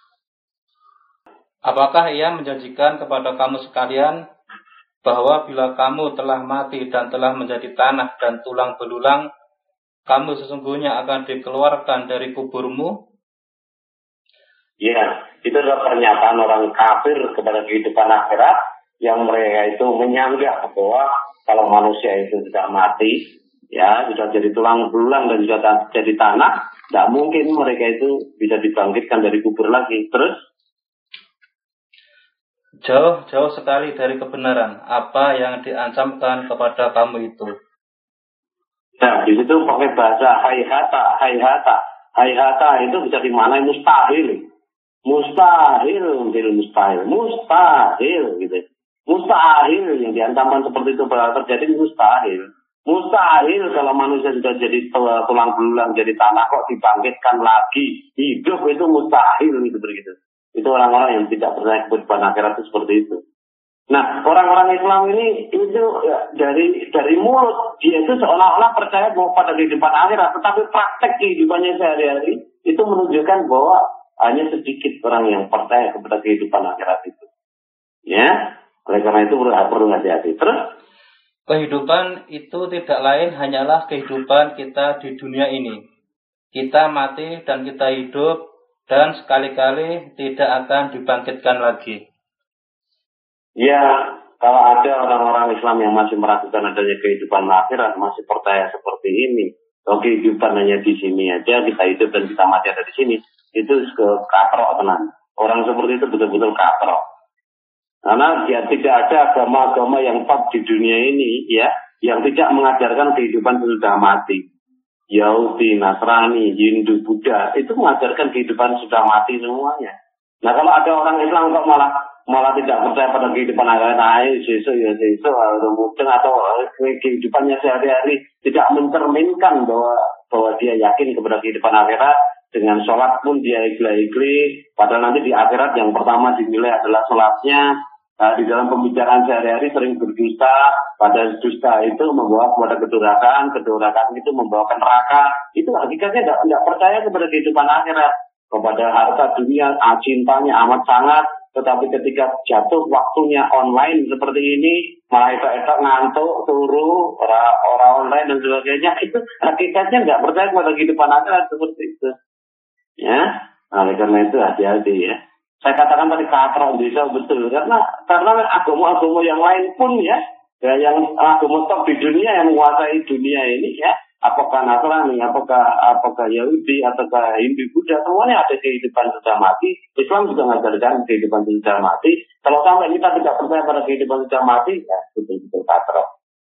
Apakah ia menjanjikan kepada kamu sekalian bahwa bila kamu telah mati dan telah menjadi tanah dan tulang belulang, kamu sesungguhnya akan dikeluarkan dari kuburmu? Ya, itu adalah pernyataan orang kafir kepada kehidupan akhirat yang mereka itu menyanggah bahwa kalau manusia itu sudah mati, ya sudah jadi tulang belulang dan sudah jadi tanah, tidak mungkin mereka itu bisa dibangkitkan dari kubur lagi. Terus? Jauh-jauh sekali dari kebenaran apa yang diancamkan kepada kamu itu. Nah, di situ pakai bahasa hayhata, hayhata. Hayhata itu bisa dimaknai mustahil. Mustahil, mustahil, mustahil gitu. Mustahil yang diancamkan seperti itu bakal terjadi, mustahil. Mustahil kalau manusia sudah jadi tulang belulang, jadi tanah kok dibangkitkan lagi. Hidup itu mustahil gitu begitu. Itu orang-orang yang tidak percaya kehidupan akhirat itu seperti itu. Nah, orang-orang Islam ini itu ya, dari dari mulut dia itu seolah-olah percaya bahwa pada kehidupan akhirat, tetapi praktek kehidupannya sehari-hari itu menunjukkan bahwa hanya sedikit orang yang percaya kepada kehidupan akhirat itu. Ya, oleh karena itu perlu perlu hati-hati. Terus kehidupan itu tidak lain hanyalah kehidupan kita di dunia ini. Kita mati dan kita hidup dan sekali-kali tidak akan dibangkitkan lagi. Ya, kalau ada orang-orang Islam yang masih meragukan adanya kehidupan akhirat, masih percaya seperti ini, kalau kehidupan hanya di sini aja, kita hidup dan kita mati ada di sini, itu ke katrok tenan. Orang seperti itu betul-betul katrok. Karena ya, tidak ada agama-agama yang top di dunia ini, ya, yang tidak mengajarkan kehidupan sesudah mati. Yahudi, Nasrani, Hindu, Buddha, itu mengajarkan kehidupan sudah mati semuanya. Nah, kalau ada orang Islam kok malah malah tidak percaya pada kehidupan akhirat, nah, sesuk ya sesuk, mungkin atau kehidupannya sehari-hari tidak mencerminkan bahwa bahwa dia yakin kepada kehidupan akhirat, dengan sholat pun dia ikhlas-ikhlas, padahal nanti di akhirat yang pertama dinilai adalah sholatnya. Nah, di dalam pembicaraan sehari-hari sering berdusta, pada dusta itu membawa kepada kedurakan, kedurakan itu membawa ke neraka. Itu hakikatnya tidak, tidak percaya kepada kehidupan akhirat, kepada harta dunia, cintanya amat sangat. Tetapi ketika jatuh waktunya online seperti ini, malah etok-etok ngantuk, turu, orang online dan sebagainya, itu hakikatnya tidak percaya kepada kehidupan akhirat seperti itu. Ya, nah, oleh karena itu hati-hati ya. Saya katakan tadi katro bisa betul karena karena agama-agama yang lain pun ya, ya yang agama top di dunia yang menguasai dunia ini ya, apakah Nasrani, apakah apakah Yahudi, apakah Hindu, Buddha, semuanya ada kehidupan sudah mati. Islam juga mengajarkan kehidupan sudah mati. Kalau sampai kita tidak percaya pada kehidupan sudah mati, ya betul-betul katro.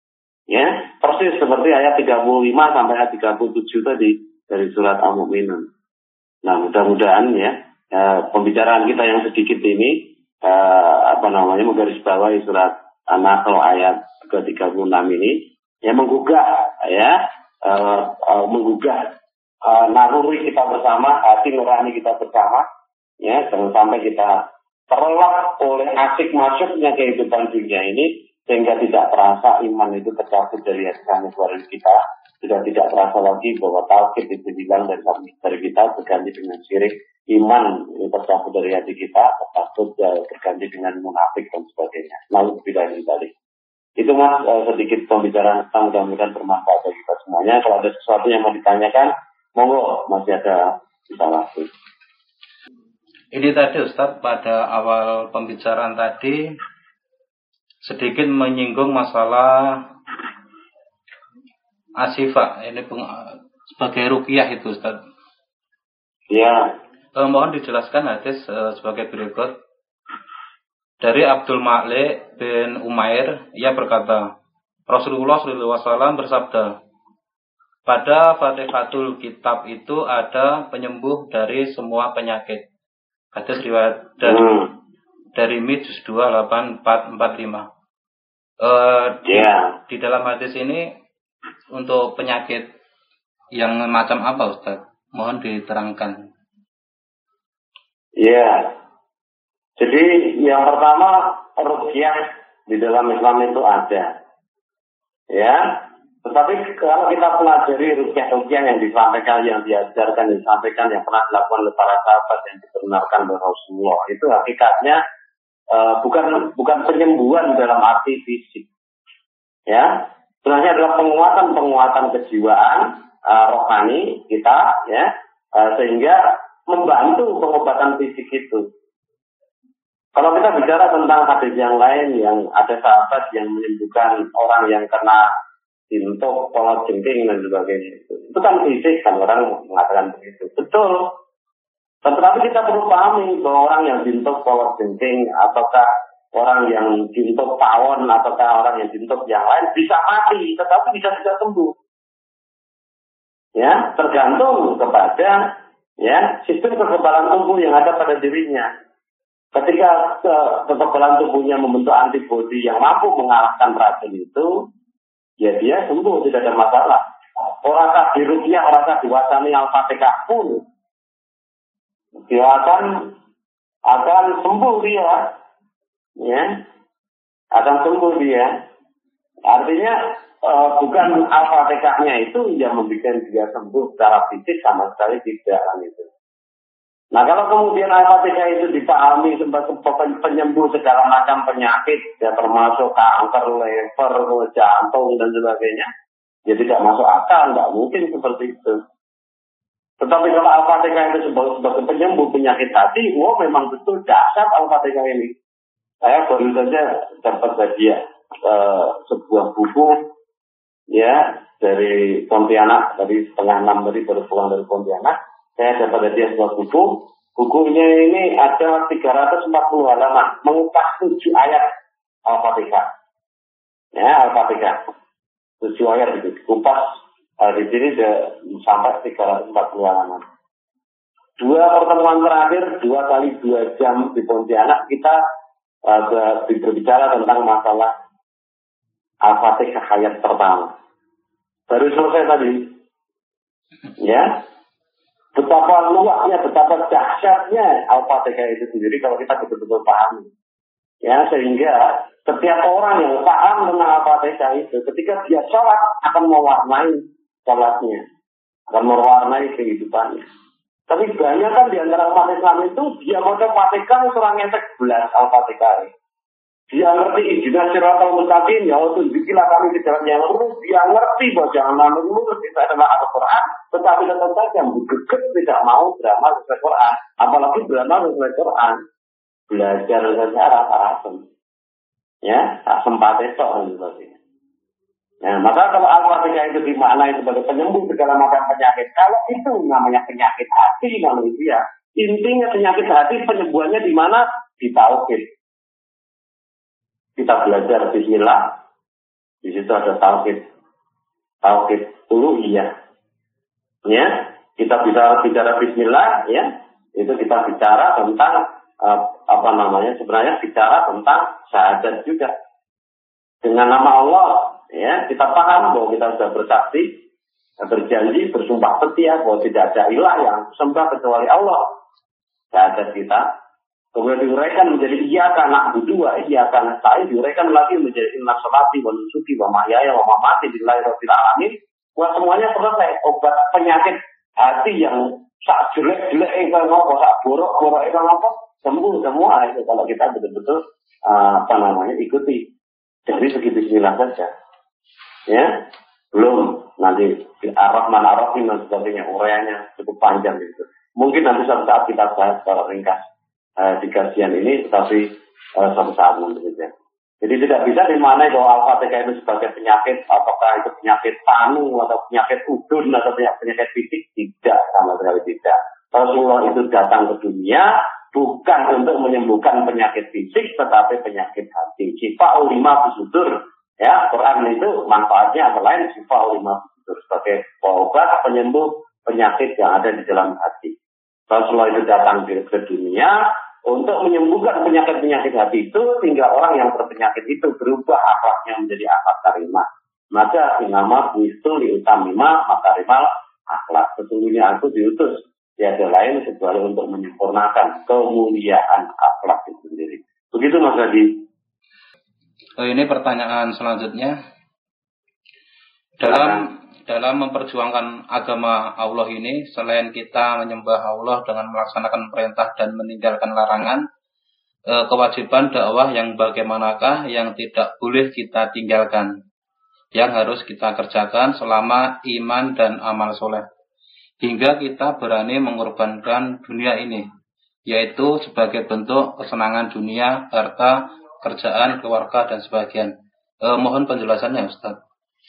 Ya, persis seperti ayat tiga puluh lima sampai ayat tiga puluh tujuh tadi dari surat Al-Mu'minun. Nah, mudah-mudahan ya, ya pembicaraan kita yang sedikit ini uh, apa namanya menggarisbawahi surat An-Nahl ayat ke tiga puluh enam ini ya menggugah ya uh, uh, menggugah uh, naluri kita bersama, hati nurani kita bersama ya, jangan sampai kita terlelap oleh asik masuknya kehidupan dunia ini sehingga tidak terasa iman itu tercabut dari hati nurani kita. Sudah tidak terasa lagi bahwa tauhid itu hilang dari dari kita berganti dengan syirik iman ini tercabut dari hati kita, tercabut ya, terganti dengan munafik dan sebagainya. Lalu tidak kembali. Itu mas eh, sedikit pembicaraan tentang, mudah-mudahan bermanfaat bagi kita semuanya. Kalau ada sesuatu yang mau ditanyakan, monggo, masih ada bisa waktu. Ini tadi Ustaz pada awal pembicaraan tadi sedikit menyinggung masalah asifah, ini sebagai ruqyah itu Ustaz. Ya. Eh, mohon dijelaskan hadis eh, sebagai berikut. Dari Abdul Malik bin Umair, ia berkata, Rasulullah shallallahu alaihi wasallam bersabda, pada Fatihatul Kitab itu ada penyembuh dari semua penyakit. Hadis riwayat dari, hmm. dari M I juz dua delapan empat empat lima. Uh, yeah. di, di dalam hadis ini untuk penyakit yang macam apa Ustaz? Mohon diterangkan. Ya. Yeah. Jadi yang pertama ruqyah di dalam Islam itu ada. Ya. Tetapi kalau kita pelajari ruqyah-ruqyah yang disampaikan, yang diajarkan, yang disampaikan, yang pernah dilakukan oleh para sahabat yang dibenarkan oleh Rasulullah, itu hakikatnya uh, bukan bukan penyembuhan dalam arti fisik. Ya. Sebenarnya adalah penguatan-penguatan kejiwaan uh, rohani kita, ya, uh, sehingga membantu pengobatan fisik itu. Kalau kita bicara tentang hadis yang lain, yang ada sahabat yang menyembuhkan orang yang kena jintok, kolot jengking dan sebagainya, itu, itu kan fisik, kan orang mengatakan begitu. Betul. Tetapi kita perlu pahami bahwa orang yang jintok, kolot jengking, ataukah orang yang jintok tawon, ataukah orang yang jintok yang lain bisa mati, tetapi bisa juga sembuh. Ya, tergantung kepada ya sistem kekebalan tubuh yang ada pada dirinya. Ketika kekebalan tubuhnya membentuk antibodi yang mampu mengalahkan racun itu, ya dia sembuh, tidak ada masalah. Orang tak diruqyah, orang tak diwacani Al-Fatihah pun, dia akan akan sembuh dia, ya, akan sembuh dia. Artinya uh, bukan Al-Fatihahnya itu yang membuat dia sembuh secara fisik, sama sekali tidak kan itu. Nah kalau kemudian Al-Fatihah itu dipahami sebagai penyembuh segala macam penyakit, ya termasuk kanker, lever, jantung dan sebagainya, ya tidak masuk akal, nggak mungkin seperti itu. Tetapi kalau Al-Fatihah itu sebagai, sebagai penyembuh penyakit hati, wah memang betul dahsyat Al-Fatihah ini. Saya baru saja dapat hadiah uh, sebuah buku, ya dari Pontianak, tadi setengah enam tadi baru pulang dari Pontianak. Saya dapat hadiah sebuah buku. Bukunya ini ada tiga ratus empat puluh halaman, mengupas tujuh ayat Al-Fatihah. Ya, Al-Fatihah. tujuh ayat itu dikupas uh, di sini sampai tiga ratus empat puluh halaman. Dua pertemuan terakhir, dua kali dua jam di Pontianak, kita uh, berbicara tentang masalah Al-Fatihah ayat pertama. Baru selesai tadi. Ya. Betapa luasnya, betapa dahsyatnya Al-Fatihah itu sendiri kalau kita betul-betul paham. Ya, sehingga setiap orang yang paham tentang Al-Fatihah itu, ketika dia sholat akan mewarnai sholatnya, akan mewarnai kehidupannya. Tapi banyak kan di antara umat Islam itu, dia mau Al-Fatihah surah ngecek belas Al-Fatihah. Dia ngerti ijinan siratal mustaqim, ya Allah tunjukilah kami ke jalan yang lurus. Dia ngerti bahwa jalan yang lurus itu adalah Al-Quran, tetapi tetap saja bergeget tidak mau beramal sesuai Quran, apalagi beramal sesuai Quran. Belajar saja rata-rata, ya, tak sempat itu dan sebagainya. Nah, maka kalau Al-Fatihah itu dimaknai sebagai penyembuh segala macam penyakit, kalau itu namanya penyakit hati manusia, intinya penyakit hati penyembuhannya di mana? Di tauhid. Kita belajar bismillah, di situ ada tauhid, tauhid uluhiyah. Ya, kita bisa bicara bismillah, ya, itu kita bicara tentang uh, apa namanya? Sebenarnya bicara tentang syahadat juga. Dengan nama Allah, ya, kita paham bahwa kita sudah bersaksi, berjanji, bersumpah setia bahwa tidak ada ilah yang sembah kecuali Allah. Syahadat kita. Kemudian diuraikan menjadi iya karena dua, iya karena saya diuraikan lagi menjadi inna sholati wa nusuki wa mahyaya wa mamati lillahi rabbil alamin. Wah semuanya selesai, obat penyakit hati yang sak jelek-jelek kalau ngopo, sak borok-borok kalau ngopo, sembuh semua itu kalau kita betul-betul uh, apa namanya ikuti dari segi bismillah saja. Ya, belum nanti Ar-Rahman Ar-Rahim dan sebagainya, uraiannya cukup panjang gitu. Mungkin nanti suatu saat kita bahas secara ringkas uh, di kajian ini, tetapi uh, suatu saat nanti saja. Jadi tidak bisa dimaknai bahwa Al-Fatihah itu sebagai penyakit, apakah itu penyakit panu atau penyakit udun atau penyakit fisik, tidak, sama sekali tidak. Rasulullah itu datang ke dunia bukan untuk menyembuhkan penyakit fisik, tetapi penyakit hati. Syifa ulima bisudur. Ya, Quran itu manfaatnya antara lain syifa ulima bisudur sebagai obat penyembuh penyakit yang ada di dalam hati. Rasulullah itu datang ke dunia untuk menyembuhkan penyakit-penyakit hati itu, sehingga orang yang berpenyakit itu berubah akhlaknya menjadi akhlak karimah. Maka nama itu liutamima makarimal akhlak. Sesungguhnya aku diutus tiada lain kecuali untuk menyempurnakan kemuliaan akhlak itu sendiri. Begitu Mas Hadi. Oh, ini pertanyaan selanjutnya. Dalam dalam memperjuangkan agama Allah ini, selain kita menyembah Allah dengan melaksanakan perintah dan meninggalkan larangan, eh, kewajiban dakwah yang bagaimanakah yang tidak boleh kita tinggalkan, yang harus kita kerjakan selama iman dan amal soleh, hingga kita berani mengorbankan dunia ini, yaitu sebagai bentuk kesenangan dunia, harta, kerjaan, keluarga, dan sebagian. Eh, mohon penjelasannya Ustaz.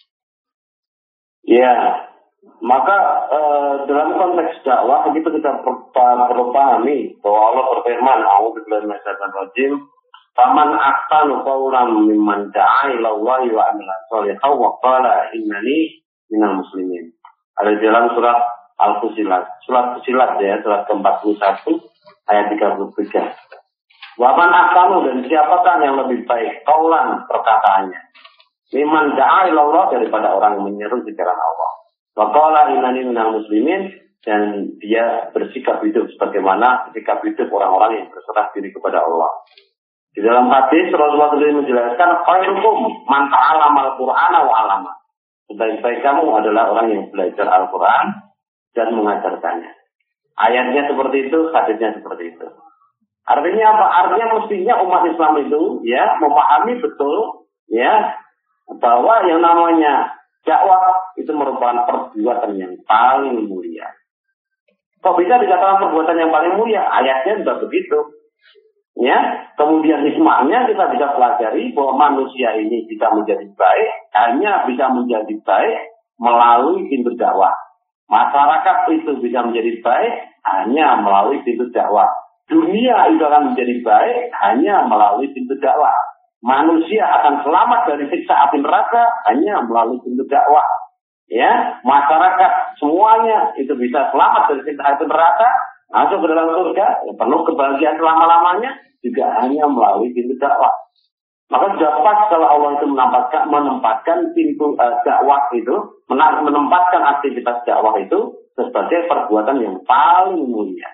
Ya, maka eh, dalam konteks dakwah itu kita perlu pahami bahwa Allah berfirman, A'udzubillahi minasyaitonir rajim, "Faman ahsanu qawlan mimman da'a ila Allahi wa 'amila shalihan wa qala innani minal muslimin." Ada dalam surat Al-Fusilat, surat Fusilat ya, surat ke empat puluh satu ayat tiga puluh tiga. Waman ahsanu, dan siapakah yang lebih baik qawlan perkataannya, liman da'a ila Allah, daripada orang yang menyeru di jalan Allah. Wa qala innani minal muslimin, dan dia bersikap hidup sebagaimana sikap hidup orang-orang yang berserah diri kepada Allah. Di dalam hadis Rasulullah sendiri menjelaskan, khairukum man ta'allama al-Qur'ana wa 'allama. Sebaik-baik kamu adalah orang yang belajar Al-Qur'an dan mengajarkannya. Ayatnya seperti itu, hadisnya seperti itu. Artinya apa? Artinya mestinya umat Islam itu ya memahami betul ya bahwa yang namanya dakwah itu merupakan perbuatan yang paling mulia. Kok bisa dikatakan perbuatan yang paling mulia? Ayatnya sudah begitu. Ya, kemudian hikmahnya kita bisa pelajari bahwa manusia ini bisa menjadi baik, hanya bisa menjadi baik melalui pintu dakwah. Masyarakat itu bisa menjadi baik hanya melalui pintu dakwah. Dunia itu akan menjadi baik hanya melalui pintu dakwah. Manusia akan selamat dari siksa api neraka hanya melalui pintu dakwah. Ya, masyarakat semuanya itu bisa selamat dari siksa api neraka, masuk ke dalam surga, ya, penuh kebahagiaan selama-lamanya juga hanya melalui pintu dakwah. Maka sudah pas kalau Allah itu menempatkan, menempatkan pintu uh, dakwah itu, menempatkan aktivitas dakwah itu sebagai perbuatan yang paling mulia.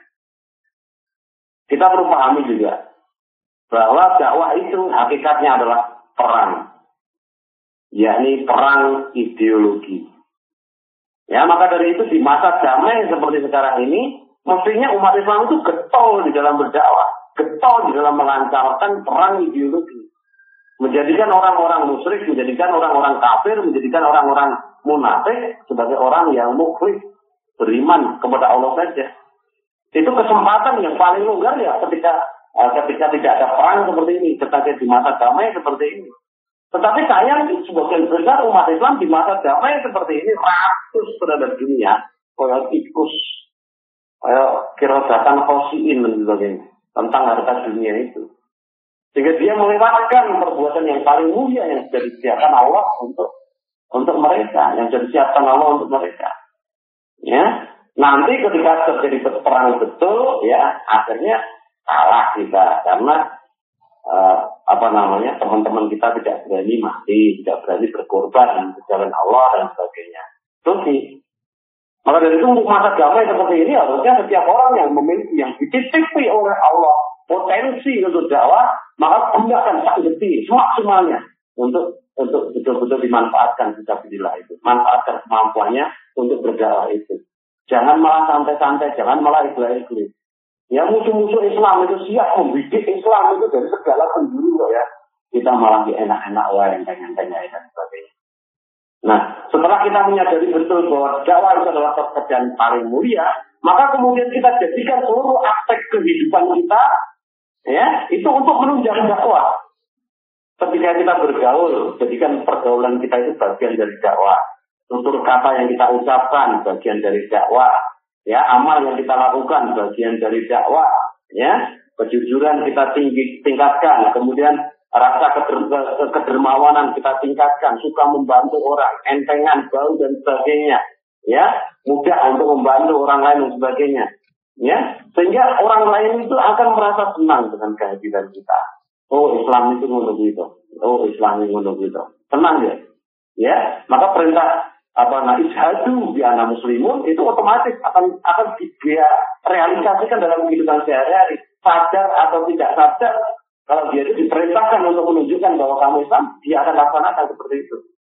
Kita perlu pahami juga bahwa dakwah itu hakikatnya adalah perang, yakni perang ideologi. Ya, maka dari itu di masa damai seperti sekarang ini, mestinya umat Islam itu getol di dalam berdakwah, getol di dalam melancarkan perang ideologi, menjadikan orang-orang musyrik, menjadikan orang-orang kafir, menjadikan orang-orang munafik sebagai orang yang mukhlis, beriman kepada Allah saja. Itu kesempatan yang paling longgar ya ketika ketika tidak ada perang seperti ini, ketika di masa damai seperti ini. Tetapi sayang sebagian besar umat Islam di masa damai seperti ini ratus terhadap dunia, kayak tikus, kayak kirodatan khosiin dan sebagainya tentang harta dunia itu. Sehingga dia melewatkan perbuatan yang paling mulia yang sudah disediakan Allah untuk untuk mereka, yang sudah disiapkan Allah untuk mereka. Ya, nanti ketika terjadi perang betul, ya akhirnya kalah kita karena uh, apa namanya teman-teman kita tidak berani mati, tidak berani berkorban di jalan Allah dan sebagainya. Terus maka dari itu untuk masa damai seperti ini harusnya setiap orang yang memiliki yang dititipi oleh Allah potensi untuk dakwah, maka gunakan sakti semaksimalnya untuk untuk betul-betul dimanfaatkan fisabilillah itu, manfaatkan kemampuannya untuk berdakwah itu. Jangan malah santai-santai, jangan malah ikhlas-ikhlas. Ya musuh-musuh Islam itu siap membidik Islam itu dari segala penjuru kok ya. Kita malah di enak-enak wae enteng-enteng dan sebagainya. Nah, setelah kita menyadari betul bahwa dakwah itu adalah pekerjaan paling mulia, maka kemudian kita jadikan seluruh aspek kehidupan kita, ya, itu untuk menunjang dakwah. Ketika kita bergaul, jadikan pergaulan kita itu bagian dari dakwah. Tutur kata yang kita ucapkan bagian dari dakwah. Ya, amal yang kita lakukan bagian dari dakwah, ya, kejujuran kita tinggi, tingkatkan, kemudian rasa keder, kedermawanan kita tingkatkan, suka membantu orang, entengan, bau dan sebagainya, ya, mudah untuk membantu orang lain dan sebagainya, ya, sehingga orang lain itu akan merasa senang dengan kehadiran kita. Oh, Islam itu ngono gitu. Oh, Islam itu ngono gitu. Senang ya, ya, maka perintah apa nah ishadu bi ana muslimun itu otomatis akan akan dia realisasikan dalam kehidupan sehari-hari, sadar atau tidak sadar. Kalau dia itu diperintahkan untuk menunjukkan bahwa kamu Islam, dia akan laksanakan seperti itu.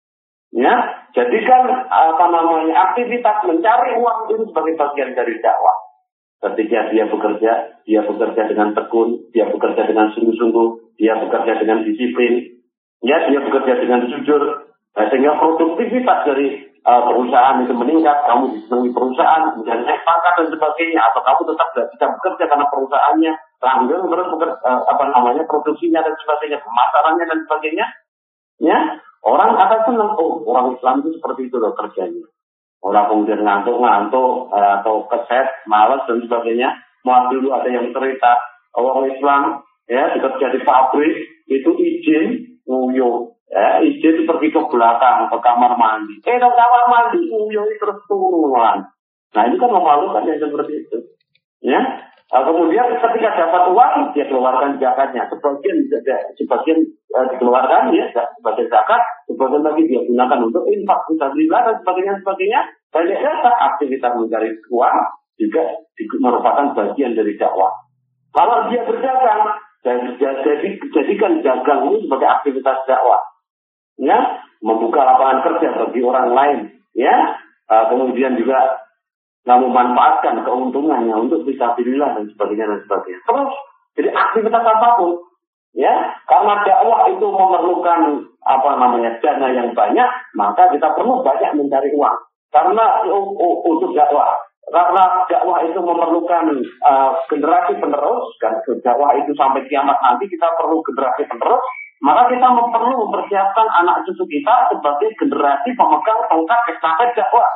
Ya, jadikan apa namanya aktivitas mencari uang itu sebagai bagian dari dakwah. Ketika dia bekerja, dia bekerja dengan tekun, dia bekerja dengan sungguh-sungguh, dia bekerja dengan disiplin, ya, dia bekerja dengan jujur. Nah, sehingga produktivitas dari uh, perusahaan itu meningkat, kamu disenangi perusahaan, kemudian naik pangkat dan sebagainya, atau kamu tetap tidak bisa bekerja karena perusahaannya langgeng terus bekerja, uh, apa namanya produksinya dan sebagainya, pemasarannya dan sebagainya, ya, orang akan senang. Oh, orang Islam itu seperti itu loh kerjanya. Orang kemudian ngantuk-ngantuk uh, atau keset, malas dan sebagainya. Mau dulu ada yang cerita orang Islam ya bekerja di pabrik itu izin nguyuh. Ya, izin pergi ke belakang, ke kamar mandi. Eh, ke kamar mandi, nguyuh terus turunan. Nah, ini kan memalukan yang seperti itu. Ya, nah, kemudian ketika dapat uang, dia keluarkan zakatnya. Sebagian, sebagian uh, dikeluarkan, ya, sebagian zakat, sebagian lagi dia gunakan untuk infak, fisabilillah dan sebagainya, sebagainya. Dan dia aktivitas mencari uang juga merupakan bagian dari dakwah. Kalau dia berdagang, jadi, jadi jadikan dagang ini sebagai aktivitas dakwah. Ya, membuka lapangan kerja bagi orang lain, ya, uh, kemudian juga nggak memanfaatkan keuntungannya untuk fisabilillah dan sebagainya dan sebagainya. Terus jadi aktivitas apapun, ya, karena dakwah itu memerlukan apa namanya dana yang banyak, maka kita perlu banyak mencari uang. Karena uh, uh, untuk dakwah, karena dakwah itu memerlukan uh, generasi penerus, dan dakwah itu sampai kiamat nanti kita perlu generasi penerus. Maka kita perlu mempersiapkan anak cucu kita sebagai generasi pemegang tongkat estafet dakwah.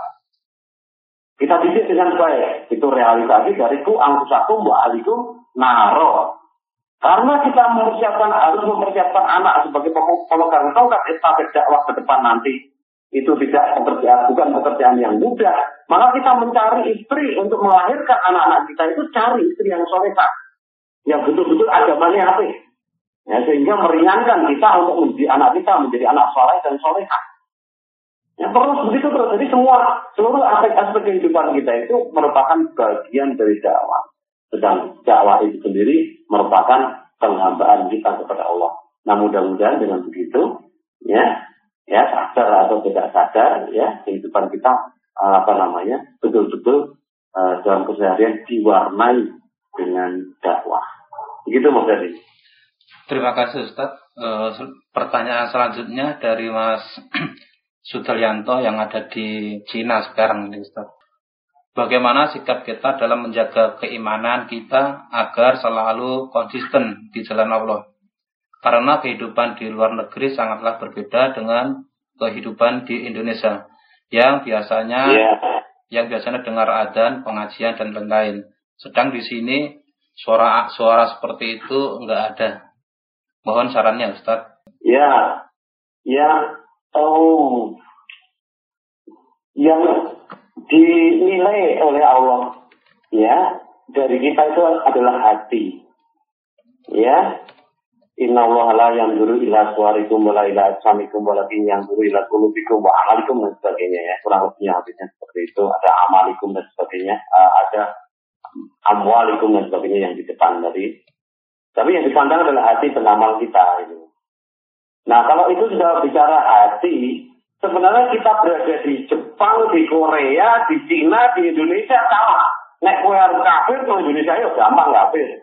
Kita didik dengan baik. Itu realisasi dari ku angkusakum wa alikum naro. Karena kita mempersiapkan harus mempersiapkan anak sebagai pemegang tongkat estafet dakwah ke depan nanti. Itu tidak pekerjaan, bukan pekerjaan yang mudah. Maka kita mencari istri untuk melahirkan anak-anak kita itu cari istri yang solehah, yang betul-betul agamanya apik. Ya, sehingga meringankan kita untuk menjadi anak kita menjadi anak soleh dan solehah. Ya, terus begitu terus. Jadi semua seluruh aspek-aspek kehidupan kita itu merupakan bagian dari dakwah. Sedang dakwah itu sendiri merupakan penghambaan kita kepada Allah. Nah, mudah-mudahan dengan begitu, ya, ya sadar atau tidak sadar, ya kehidupan kita apa namanya betul-betul uh, dalam keseharian diwarnai dengan dakwah. Begitu Mas Dadi. Terima kasih Ustaz. E, pertanyaan selanjutnya dari Mas Sudaryanto yang ada di Cina sekarang ini Ustaz. Bagaimana sikap kita dalam menjaga keimanan kita agar selalu konsisten di jalan Allah? Karena kehidupan di luar negeri sangatlah berbeda dengan kehidupan di Indonesia yang biasanya yeah. yang biasanya dengar adzan, pengajian dan lain-lain. Sedang di sini suara suara seperti itu enggak ada. Mohon sarannya Ustaz. Ya, ya, oh, yang dinilai oleh Allah, ya, dari kita itu adalah hati, ya. Inna Allah la yanzuru ila suwarikum wa la ila ajsamikum walakin yanzuru ila qulubikum wa amalikum dan sebagainya, ya. Kurang lebihnya hadisnya seperti itu. Ada amalikum dan sebagainya, uh, ada amwalikum dan sebagainya yang di depan tadi. Tapi yang dipandang adalah hati dan amal kita. Ini. Nah, kalau itu sudah bicara hati, sebenarnya kita berada di Jepang, di Korea, di Cina, di Indonesia sama. Nek kowe harus kafir ke Indonesia ya gampang kafir.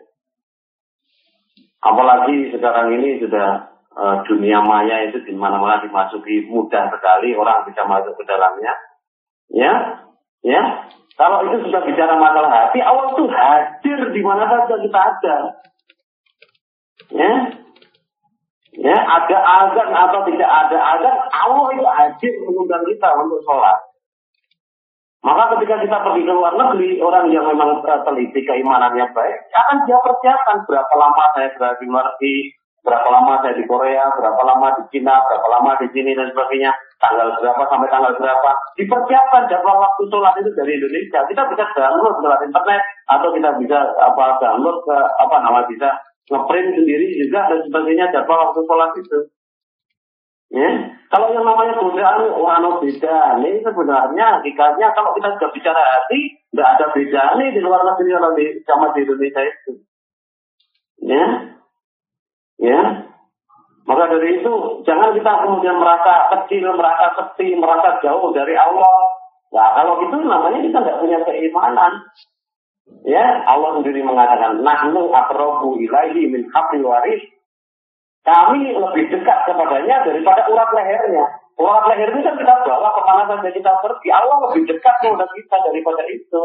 Apalagi sekarang ini sudah uh, dunia maya itu di mana-mana dimasuki mudah sekali, orang bisa masuk ke dalamnya. Ya, ya. Kalau itu sudah bicara masalah hati, Allah itu hadir di mana saja kita ada. Ya, ya, ada azan atau tidak ada azan, Allah itu hadir mengundang kita untuk sholat. Maka ketika kita pergi ke luar negeri, orang yang memang teliti keimanannya baik, akan dia persiapkan berapa lama saya berada di luar negeri, berapa lama saya di Korea, berapa lama di Cina, berapa lama di sini dan sebagainya, tanggal berapa sampai tanggal berapa, dipersiapkan jadwal waktu sholat itu dari Indonesia. Kita bisa download lewat internet atau kita bisa apa download ke apa nama bisa ngeprint sendiri juga dan sebagainya jadwal waktu sholat itu. Ya, kalau yang namanya godaan orang beda, ini sebenarnya hakikatnya kalau kita sudah bicara hati, tidak ada beda nih di luar negeri kalau di sama di Indonesia itu. Ya, ya. Maka dari itu jangan kita kemudian merasa kecil, merasa sepi, merasa jauh dari Allah. Nah, kalau itu namanya kita tidak punya keimanan. Ya, Allah sendiri mengatakan, nahnu aqrabu ilaihi min hablil waris. Kami lebih dekat kepadanya daripada urat lehernya. Urat leher itu kan kita bawa kemana saja kita pergi. Allah lebih dekat kepada kita daripada itu.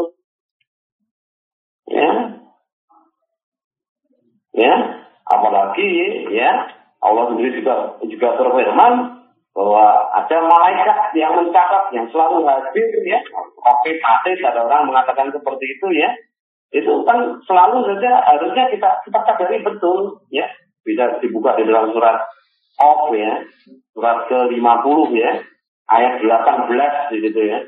Ya, ya. Apalagi ya Allah sendiri juga juga berfirman bahwa ada malaikat yang mencatat yang selalu hadir ya. Oke, pasti ada orang mengatakan seperti itu ya. Itu kan selalu saja harusnya kita kita sadari betul ya. Bisa dibuka di dalam surat Of ya, surat ke lima puluh ya, ayat delapan belas di situ ya.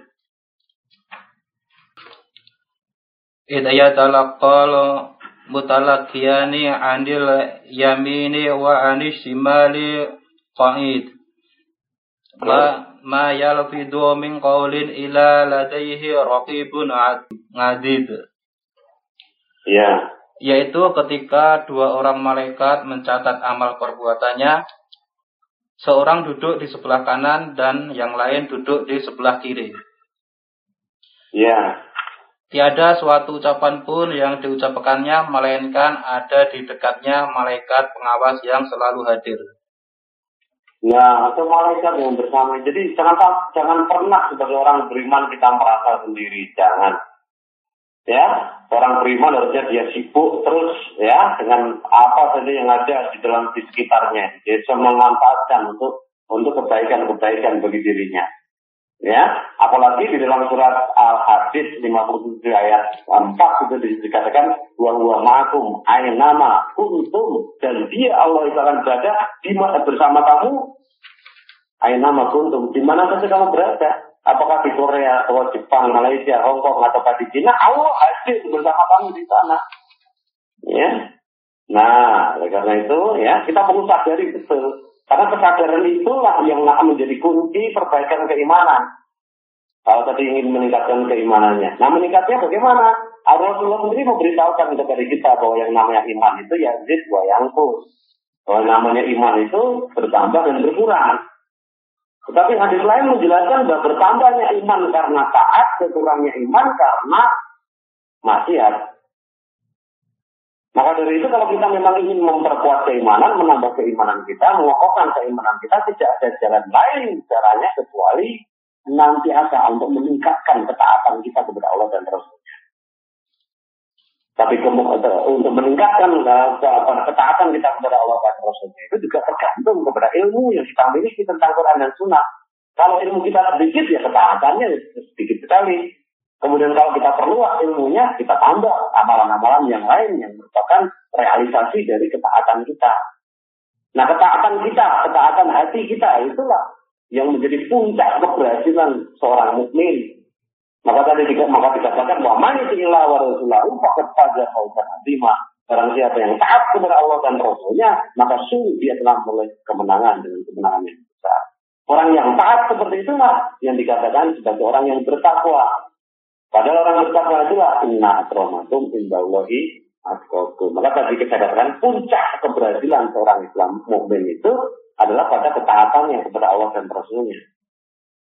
Idza yatalaqal mutalaqiyani 'anil yamini wa 'anil shimali qa'id. Ma ma yalfidu min qawlin ila ladaihi raqibun 'atid. Ya. Yaitu ketika dua orang malaikat mencatat amal perbuatannya, seorang duduk di sebelah kanan dan yang lain duduk di sebelah kiri. Ya. Tiada suatu ucapan pun yang diucapkannya melainkan ada di dekatnya malaikat pengawas yang selalu hadir. Ya, atau malaikat yang bersama. Jadi jangan jangan pernah sebagai orang beriman kita merasa sendiri, jangan. Ya, orang beriman harusnya dia sibuk terus ya dengan apa saja yang ada di dalam di sekitarnya. Dia bisa memanfaatkan untuk untuk kebaikan-kebaikan bagi dirinya. Ya, apalagi di dalam surat Al-Hadid lima puluh tujuh ayat empat itu dikatakan wa huwa ma'akum aynama kuntum, dan dia Allah itu akan berada di bersama kamu aynama kuntum, di mana saja kamu berada. Apakah di Korea, atau Jepang, Malaysia, Hong Kong, atau di Cina, Allah hadir bersama kamu di sana. Ya. Nah, oleh karena itu, ya kita perlu sadari betul. Karena kesadaran itulah yang akan menjadi kunci perbaikan keimanan. Kalau tadi ingin meningkatkan keimanannya. Nah, meningkatnya bagaimana? Rasulullah sendiri memberitahukan kepada kita bahwa yang namanya iman itu yazid wa yanqus. Bahwa namanya iman itu bertambah dan berkurang. Tetapi hadis lain menjelaskan bahwa bertambahnya iman karena taat, berkurangnya iman karena maksiat. Maka dari itu kalau kita memang ingin memperkuat keimanan, menambah keimanan kita, mengokohkan keimanan kita, tidak ada jalan lain caranya kecuali nanti asa untuk meningkatkan ketaatan kita kepada Allah dan Rasul-Nya. Tapi untuk meningkatkan ketaatan kita kepada Allah dan Rasul-Nya itu juga tergantung kepada ilmu yang kita miliki tentang Quran dan Sunnah. Kalau ilmu kita sedikit, ya ketaatannya sedikit sekali. Kemudian kalau kita perluas ilmunya, kita tambah amalan-amalan yang lain yang merupakan realisasi dari ketaatan kita. Nah, ketaatan kita, ketaatan hati kita, itulah yang menjadi puncak keberhasilan seorang mukmin. Maka tadi juga maka dikatakan bahwa man yuti'illah wa rasulahu faqad faza fawzan 'azima. Barang siapa yang taat kepada Allah dan Rasul-Nya, maka sungguh dia telah memperoleh kemenangan dengan kemenangan yang besar. Orang yang taat seperti itulah yang dikatakan sebagai orang yang bertakwa. Padahal orang bertakwa itulah inna akramakum indallahi atqakum. Maka tadi kita katakan puncak keberhasilan seorang Islam mukmin itu adalah pada ketaatannya kepada Allah dan Rasul-Nya.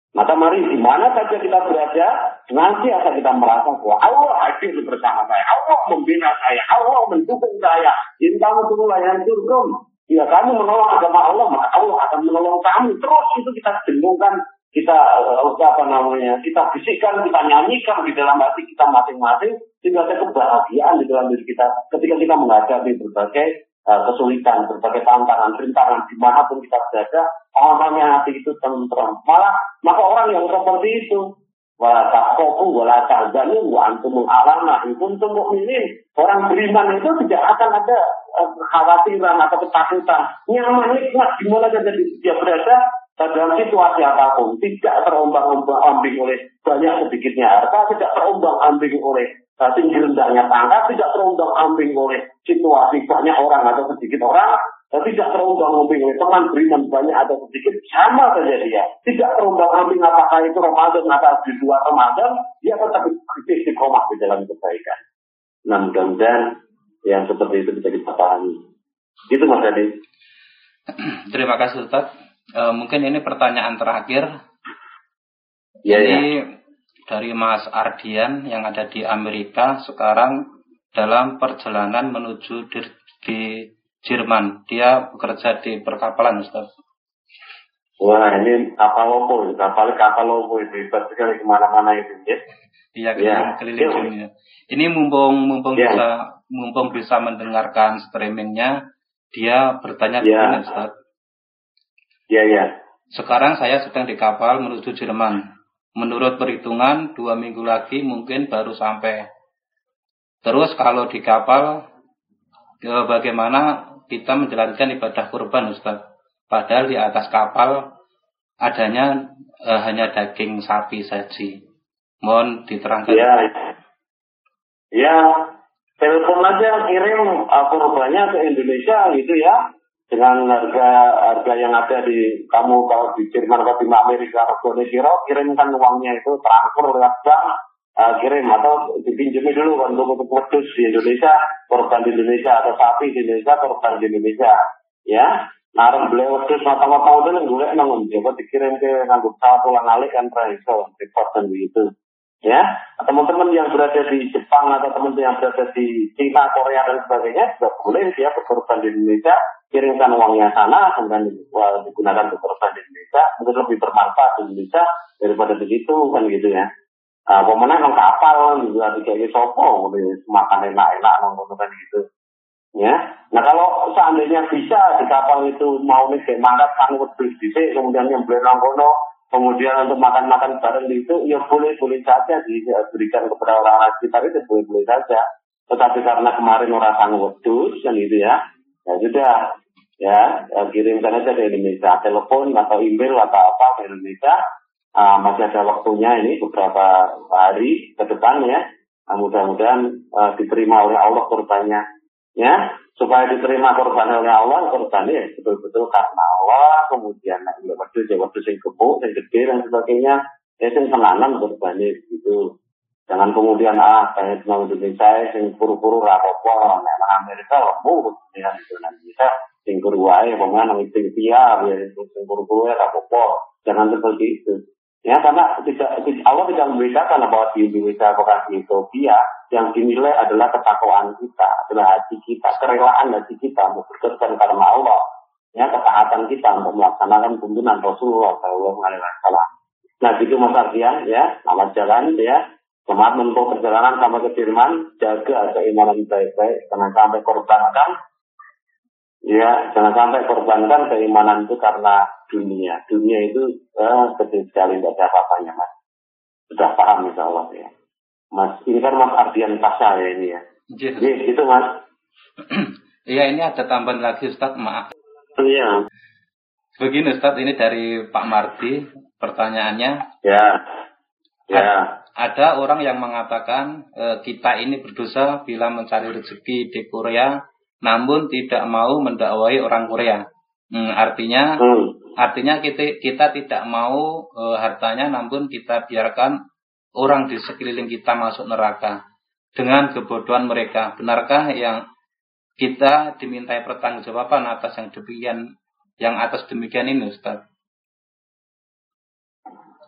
Maka mari di mana saja kita berada, nanti akan kita merasa bahwa Allah hadir bersama saya, Allah membina saya, Allah mendukung saya. Jadi kamu tunggu layan turun. Ya kamu menolong agama Allah, maka Allah akan menolong kamu. Terus itu kita dengungkan, kita uh, apa namanya, kita bisikkan, kita nyanyikan di dalam hati kita masing-masing, sehingga ada kebahagiaan di dalam diri kita ketika kita menghadapi berbagai uh, kesulitan, berbagai tantangan, rintangan dimanapun kita berada. Orangnya hati itu tentram. Malah maka orang yang seperti itu, wala taqofu wala tahzanu wa antumul a'launa in kuntum mu'minin. Orang beriman itu tidak akan ada uh, kekhawatiran atau ketakutan. Nyaman nikmat di mana saja dia berada dalam situasi apapun, tidak terombang-ambing oleh banyak sedikitnya harta, tidak terombang-ambing oleh uh, tinggi rendahnya pangkat, tidak terombang-ambing oleh situasi banyak orang atau sedikit orang. Dan tidak terombang-ambing oleh teman beriman banyak atau sedikit, sama saja dia. Tidak terombang-ambing apakah itu Ramadan atau di luar Ramadan, dia tetap istiqomah di dalam kebaikan. Nah, mudah-mudahan yang seperti itu bisa kita pahami. Itu Mas Adi. Terima kasih Ustaz. E, mungkin ini pertanyaan terakhir. Ya, ini ya. Dari Mas Ardian yang ada di Amerika sekarang dalam perjalanan menuju di, di Jerman. Dia bekerja di perkapalan, Ustaz. Wah, ini kapal lopo, kapal kapal lopo itu hebat sekali kemana-mana itu, ya. Iya, keliling-keliling ya. Dunia. Ini mumpung mumpung ya. bisa mumpung bisa mendengarkan streamingnya, dia bertanya ya. begini, Ustaz. Iya, iya. Sekarang saya sedang di kapal menuju Jerman. Menurut perhitungan dua minggu lagi mungkin baru sampai. Terus kalau di kapal, bagaimana kita menjalankan ibadah kurban, Ustaz? Padahal di atas kapal adanya eh, hanya daging sapi saja. Mohon diterangkan. Ya, ya. Telepon aja kirim uh, kurbannya ke Indonesia gitu ya, dengan harga harga yang ada di kamu kalau di Jerman atau di Amerika atau di Kiro, kirimkan uangnya itu transfer lewat bank. Uh, kirim atau dipinjami dulu untuk untuk wedus di Indonesia, korban di Indonesia, atau sapi di Indonesia, korban di Indonesia, ya. Narang beli wedus matang-matang itu gue nanggung coba dikirim ke nganggup pesawat ulang alik kan iso report dan begitu, ya. Teman-teman yang berada di Jepang atau teman-teman yang berada di Cina, Korea dan sebagainya juga boleh dia berkorban di Indonesia, kirimkan uangnya sana kemudian digunakan untuk korban di Indonesia, mungkin lebih bermanfaat di Indonesia daripada begitu kan gitu ya. Nah, pemenang nang kapal juga dikasih sopo, makan enak-enak nongkrong gitu, ya. Nah kalau seandainya bisa di kapal itu mau nih kayak mangkat kan wedus dhisik, kemudian yang beli nongkono, kemudian untuk makan-makan bareng itu, ya boleh-boleh saja diberikan kepada orang-orang sekitar itu boleh-boleh saja. Tetapi karena kemarin orang sanggup wedus kan gitu ya, ya sudah, ya, ya kirimkan aja ke Indonesia, telepon atau email atau apa ke Indonesia. Uh, masih ada waktunya ini beberapa hari ke depan ya. Nah, mudah-mudahan uh, diterima oleh Allah korbannya, ya, supaya diterima korban oleh Allah, korbannya betul-betul karena Allah. Kemudian nah, ya waktu ya waktu yang gebuk, yang gede dan sebagainya, ya yang tenanan korbannya gitu. Jangan kemudian ah kayak cuma Indonesia yang puru-puru rapopo, nah Amerika lembu dengan Indonesia yang keruai, pemain yang itu dia, yang puru-puru rapopo, jangan seperti itu. Ya, karena tidak, Allah tidak membedakan bahwa di Indonesia apakah di Ethiopia, yang dinilai adalah ketakwaan kita, adalah hati kita, kerelaan hati kita untuk bekerja karena Allah, ya, ketaatan kita untuk melaksanakan tuntunan Rasulullah Shallallahu Alaihi Wasallam. Nah, gitu Mas Ardian, ya, selamat jalan, ya, semangat menempuh perjalanan sampai ke Jerman, jaga keimanan baik-baik, jangan sampai korbankan. Ya, jangan sampai korbankan keimanan itu karena dunia. Dunia itu eh, kecil sekali, tidak ada apa-apanya, Mas. Sudah paham, insya Allah, ya. Mas, ini kan Mas Ardian Pasha ya ini ya. Jadi, itu Mas. Iya, ini ada tambahan lagi, Ustaz, maaf. Iya. Begini, Ustaz, ini dari Pak Mardi, pertanyaannya. Ya. Ya. Ada, ada orang yang mengatakan e, kita ini berdosa bila mencari rezeki di Korea, namun tidak mau mendakwai orang Korea. Hmm, artinya, hmm. artinya kita kita tidak mau e, hartanya, namun kita biarkan orang di sekeliling kita masuk neraka dengan kebodohan mereka. Benarkah yang kita dimintai pertanggungjawaban atas yang demikian, yang atas demikian ini, Ustaz?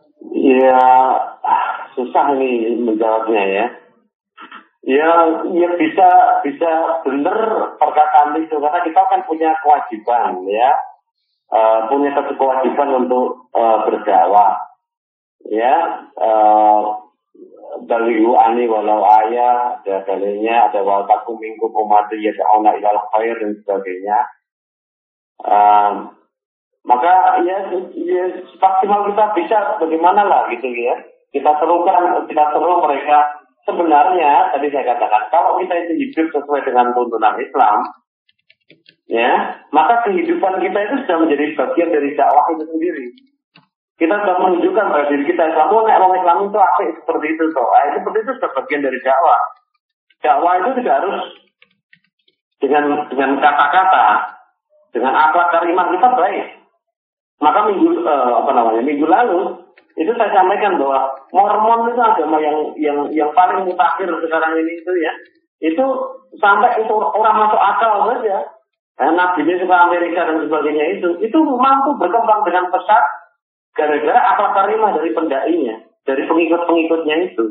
Ya, susah ini menjawabnya ya. Ya, ya bisa bisa benar perkataan itu karena kita kan punya kewajiban ya, uh, punya satu kewajiban untuk uh, berdakwah ya. Uh, Balihu ani walau ayah, ada dalilnya, ada wataku minggu umati ya ta'ala ilal khair dan sebagainya. Um, maka ya, ya maksimal kita bisa bagaimana lah gitu ya. Kita serukan, kita seru mereka. Sebenarnya tadi saya katakan kalau kita itu hidup sesuai dengan tuntunan Islam, ya maka kehidupan kita itu sudah menjadi bagian dari dakwah itu sendiri. Kita sudah menunjukkan pada diri kita Islam, nek orang Islam itu apa seperti itu toh. Nah, seperti itu sudah bagian dari dakwah. Dakwah itu tidak harus dengan dengan kata-kata, dengan akhlak karimah kita baik. Maka minggu eh, apa namanya minggu lalu itu saya sampaikan bahwa Mormon itu agama yang yang yang paling mutakhir sekarang ini itu ya. Itu sampai itu orang masuk akal saja. Nah, nabinya juga Amerika dan sebagainya itu itu mampu berkembang dengan pesat gara-gara akhlak karimah dari pendainya, dari pengikut-pengikutnya itu.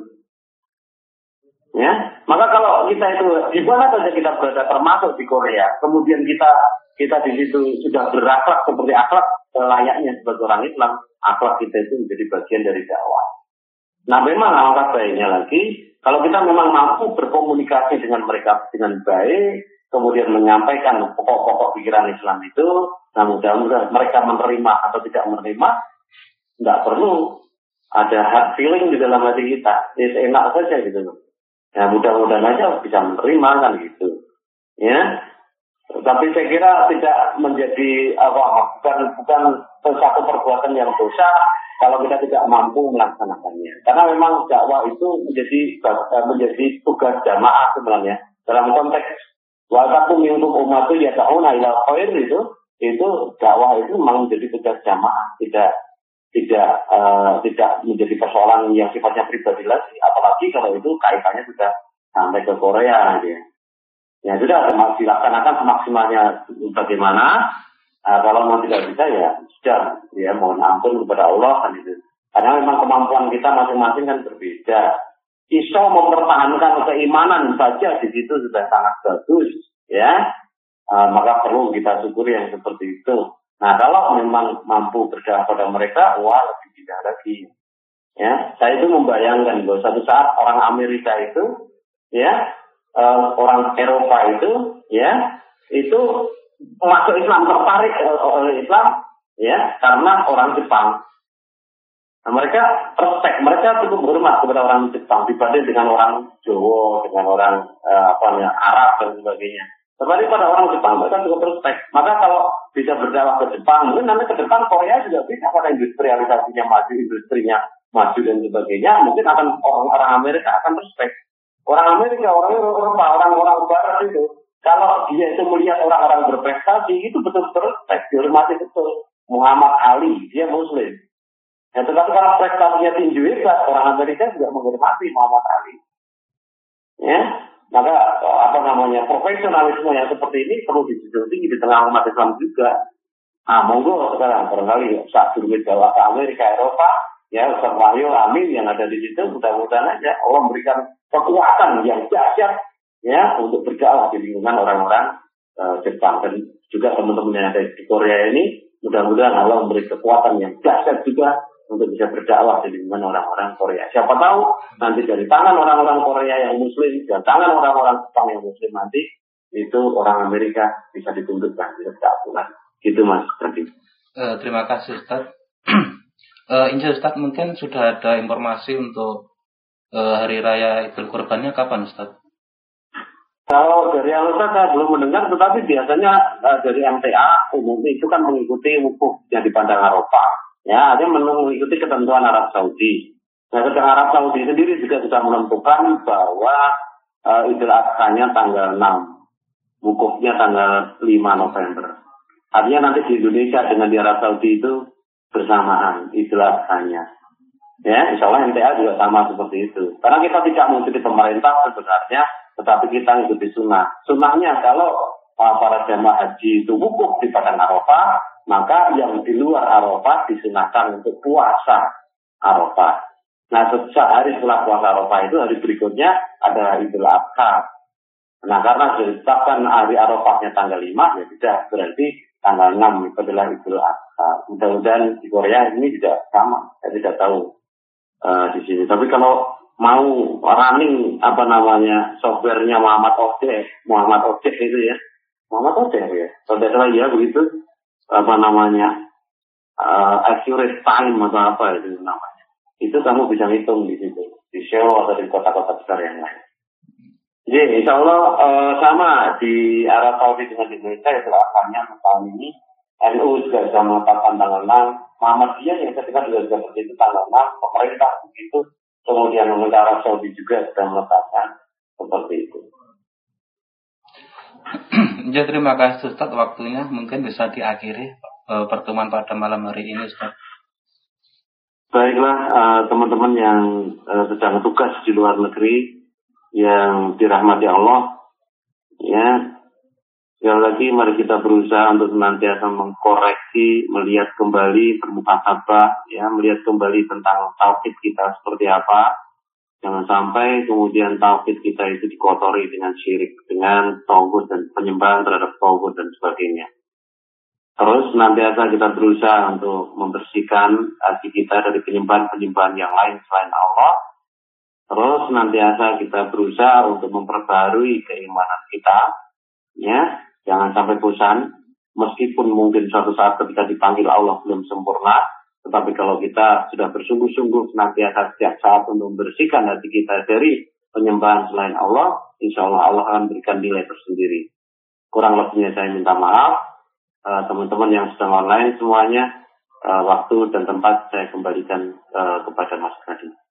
Ya, maka kalau kita itu di mana saja kita berada, termasuk di Korea, kemudian kita kita di situ sudah berakhlak seperti akhlak layaknya sebagai orang Islam, akhlak kita itu menjadi bagian dari dakwah. Nah, memang alangkah baiknya lagi kalau kita memang mampu berkomunikasi dengan mereka dengan baik, kemudian menyampaikan pokok-pokok pikiran Islam itu, nah mudah-mudahan mereka menerima atau tidak menerima, tidak perlu ada hard feeling di dalam hati kita, ya enak saja gitu loh. Ya mudah-mudahan aja bisa menerima kan gitu, ya. Tapi saya kira tidak menjadi apa bukan bukan satu perbuatan yang dosa kalau kita tidak mampu melaksanakannya. Karena memang dakwah itu menjadi menjadi tugas jamaah sebenarnya dalam konteks walaupun minum umat itu ya ta'una ila khair itu itu dakwah itu memang menjadi tugas jamaah, tidak tidak uh, tidak menjadi persoalan yang sifatnya pribadi lagi, apalagi kalau itu kaitannya sudah sampai ke Korea gitu ya. Ya sudah dilaksanakan semaksimalnya bagaimana. Nah, kalau mau tidak bisa ya sudah ya mohon ampun kepada Allah kan itu. Karena memang kemampuan kita masing-masing kan berbeda. Iso mempertahankan keimanan saja di situ sudah sangat bagus ya. Uh, maka perlu kita syukuri yang seperti itu. Nah, kalau memang mampu berdakwah pada mereka, wah lebih tidak lagi. Ya, saya itu membayangkan bahwa satu saat orang Amerika itu, ya, uh, orang Eropa itu, ya, itu masuk Islam, tertarik oleh Islam, ya, karena orang Jepang. Nah, mereka respect, mereka cukup hormat kepada orang Jepang dibanding dengan orang Jawa, dengan orang uh, apa namanya Arab dan sebagainya. Tetapi pada orang Jepang mereka cukup respect. Maka kalau bisa berdakwah ke Jepang, mungkin nanti ke depan Korea juga bisa pada industrialisasinya maju, industrinya maju dan sebagainya. Mungkin akan orang-orang Amerika akan respect. Orang Amerika, orang Eropa, orang-orang Barat itu, kalau dia itu melihat orang-orang berprestasi, itu betul-betul respect, dihormati betul. Muhammad Ali, dia Muslim. Ya, tetapi kalau prestasinya tinggi hebat, orang Amerika juga menghormati Muhammad Ali. Ya. Maka apa namanya profesionalisme yang seperti ini perlu dijunjung tinggi di tengah umat Islam juga. Nah, monggo sekarang barangkali saat durungnya Jawa ke Amerika, Eropa, ya Ustaz Wahyu, amin yang ada di situ, mudah-mudahan aja Allah memberikan kekuatan yang dahsyat ya untuk berdakwah di lingkungan orang-orang uh, Jepang dan juga teman-teman yang ada di Korea ini, mudah-mudahan Allah memberi kekuatan yang dahsyat juga untuk bisa berdakwah di lingkungan orang-orang Korea. Siapa tahu nanti dari tangan orang-orang Korea yang Muslim dan tangan orang-orang Jepang yang Muslim nanti itu orang Amerika bisa ditundukkan, bisa berdakwah. Gitu Mas tadi. Uh, terima kasih Ustaz. uh, Insya Ustaz mungkin sudah ada informasi untuk uh, hari raya Idul Kurbannya kapan Ustaz? Kalau dari Al-Ustaz saya belum mendengar, tetapi biasanya uh, dari M T A umumnya itu kan mengikuti wukuf yang di Padang Arafah. Ya, dia mengikuti ketentuan Arab Saudi. Nah, ketentuan Arab Saudi sendiri juga sudah menentukan bahwa uh, Idul Adha-nya tanggal enam, wukufnya tanggal lima November. Artinya nanti di Indonesia dengan di Arab Saudi itu bersamaan Idul Adha-nya. Ya, insya Allah M T A juga sama seperti itu. Karena kita tidak mengikuti pemerintah sebenarnya, tetapi kita mengikuti sunnah. Sunnahnya kalau uh, para jamaah haji itu wukuf di Padang Arafah, maka yang di luar Arafah disunahkan untuk puasa. Arafah. Nah, sehari setelah puasa Arafah itu hari berikutnya ada Idul Adha. Nah, karena ditetapkan hari Arafahnya tanggal lima, ya tidak, berarti tanggal enam itu adalah Idul Adha. Mudah-mudahan di Korea ini juga sama, saya tidak tahu uh, di sini. Tapi kalau mau running apa namanya softwarenya Muhammad Odeh, Muhammad Odeh itu ya, Muhammad Odeh ya, kalau tidak salah ya begitu, apa namanya uh, accurate time atau apa itu namanya. Itu kamu bisa hitung di situ, di Seoul atau di kota-kota besar yang lain. Jadi insya Allah uh, sama di Arab Saudi dengan Indonesia itu asalnya tahun ini N U juga sudah menetapkan tanggal enam, Muhammadiyah yang ketika juga sudah seperti itu tanggal enam, pemerintah begitu, kemudian pemerintah Arab Saudi juga sudah menetapkan seperti itu. Ya, terima kasih Ustaz, waktunya mungkin bisa diakhiri uh, pertemuan pada malam hari ini Ustaz. Baiklah uh, teman-teman yang uh, sedang tugas di luar negeri yang dirahmati Allah, ya, sekali lagi mari kita berusaha untuk senantiasa mengkoreksi, melihat kembali bermuhasabah, ya, melihat kembali tentang tauhid kita seperti apa. Jangan sampai kemudian tauhid kita itu dikotori dengan syirik, dengan tauhid dan penyembahan terhadap tauhid dan sebagainya. Terus senantiasa kita berusaha untuk membersihkan hati kita dari penyembahan-penyembahan yang lain selain Allah. Terus senantiasa kita berusaha untuk memperbarui keimanan kita, ya, jangan sampai bosan, meskipun mungkin suatu saat ketika dipanggil Allah belum sempurna, tetapi kalau kita sudah bersungguh-sungguh senantiasa setiap saat untuk membersihkan hati kita dari penyembahan selain Allah, insya Allah Allah akan berikan nilai tersendiri. Kurang lebihnya saya minta maaf, uh, teman-teman yang sedang online semuanya, uh, waktu dan tempat saya kembalikan uh, kepada Mas Kadi.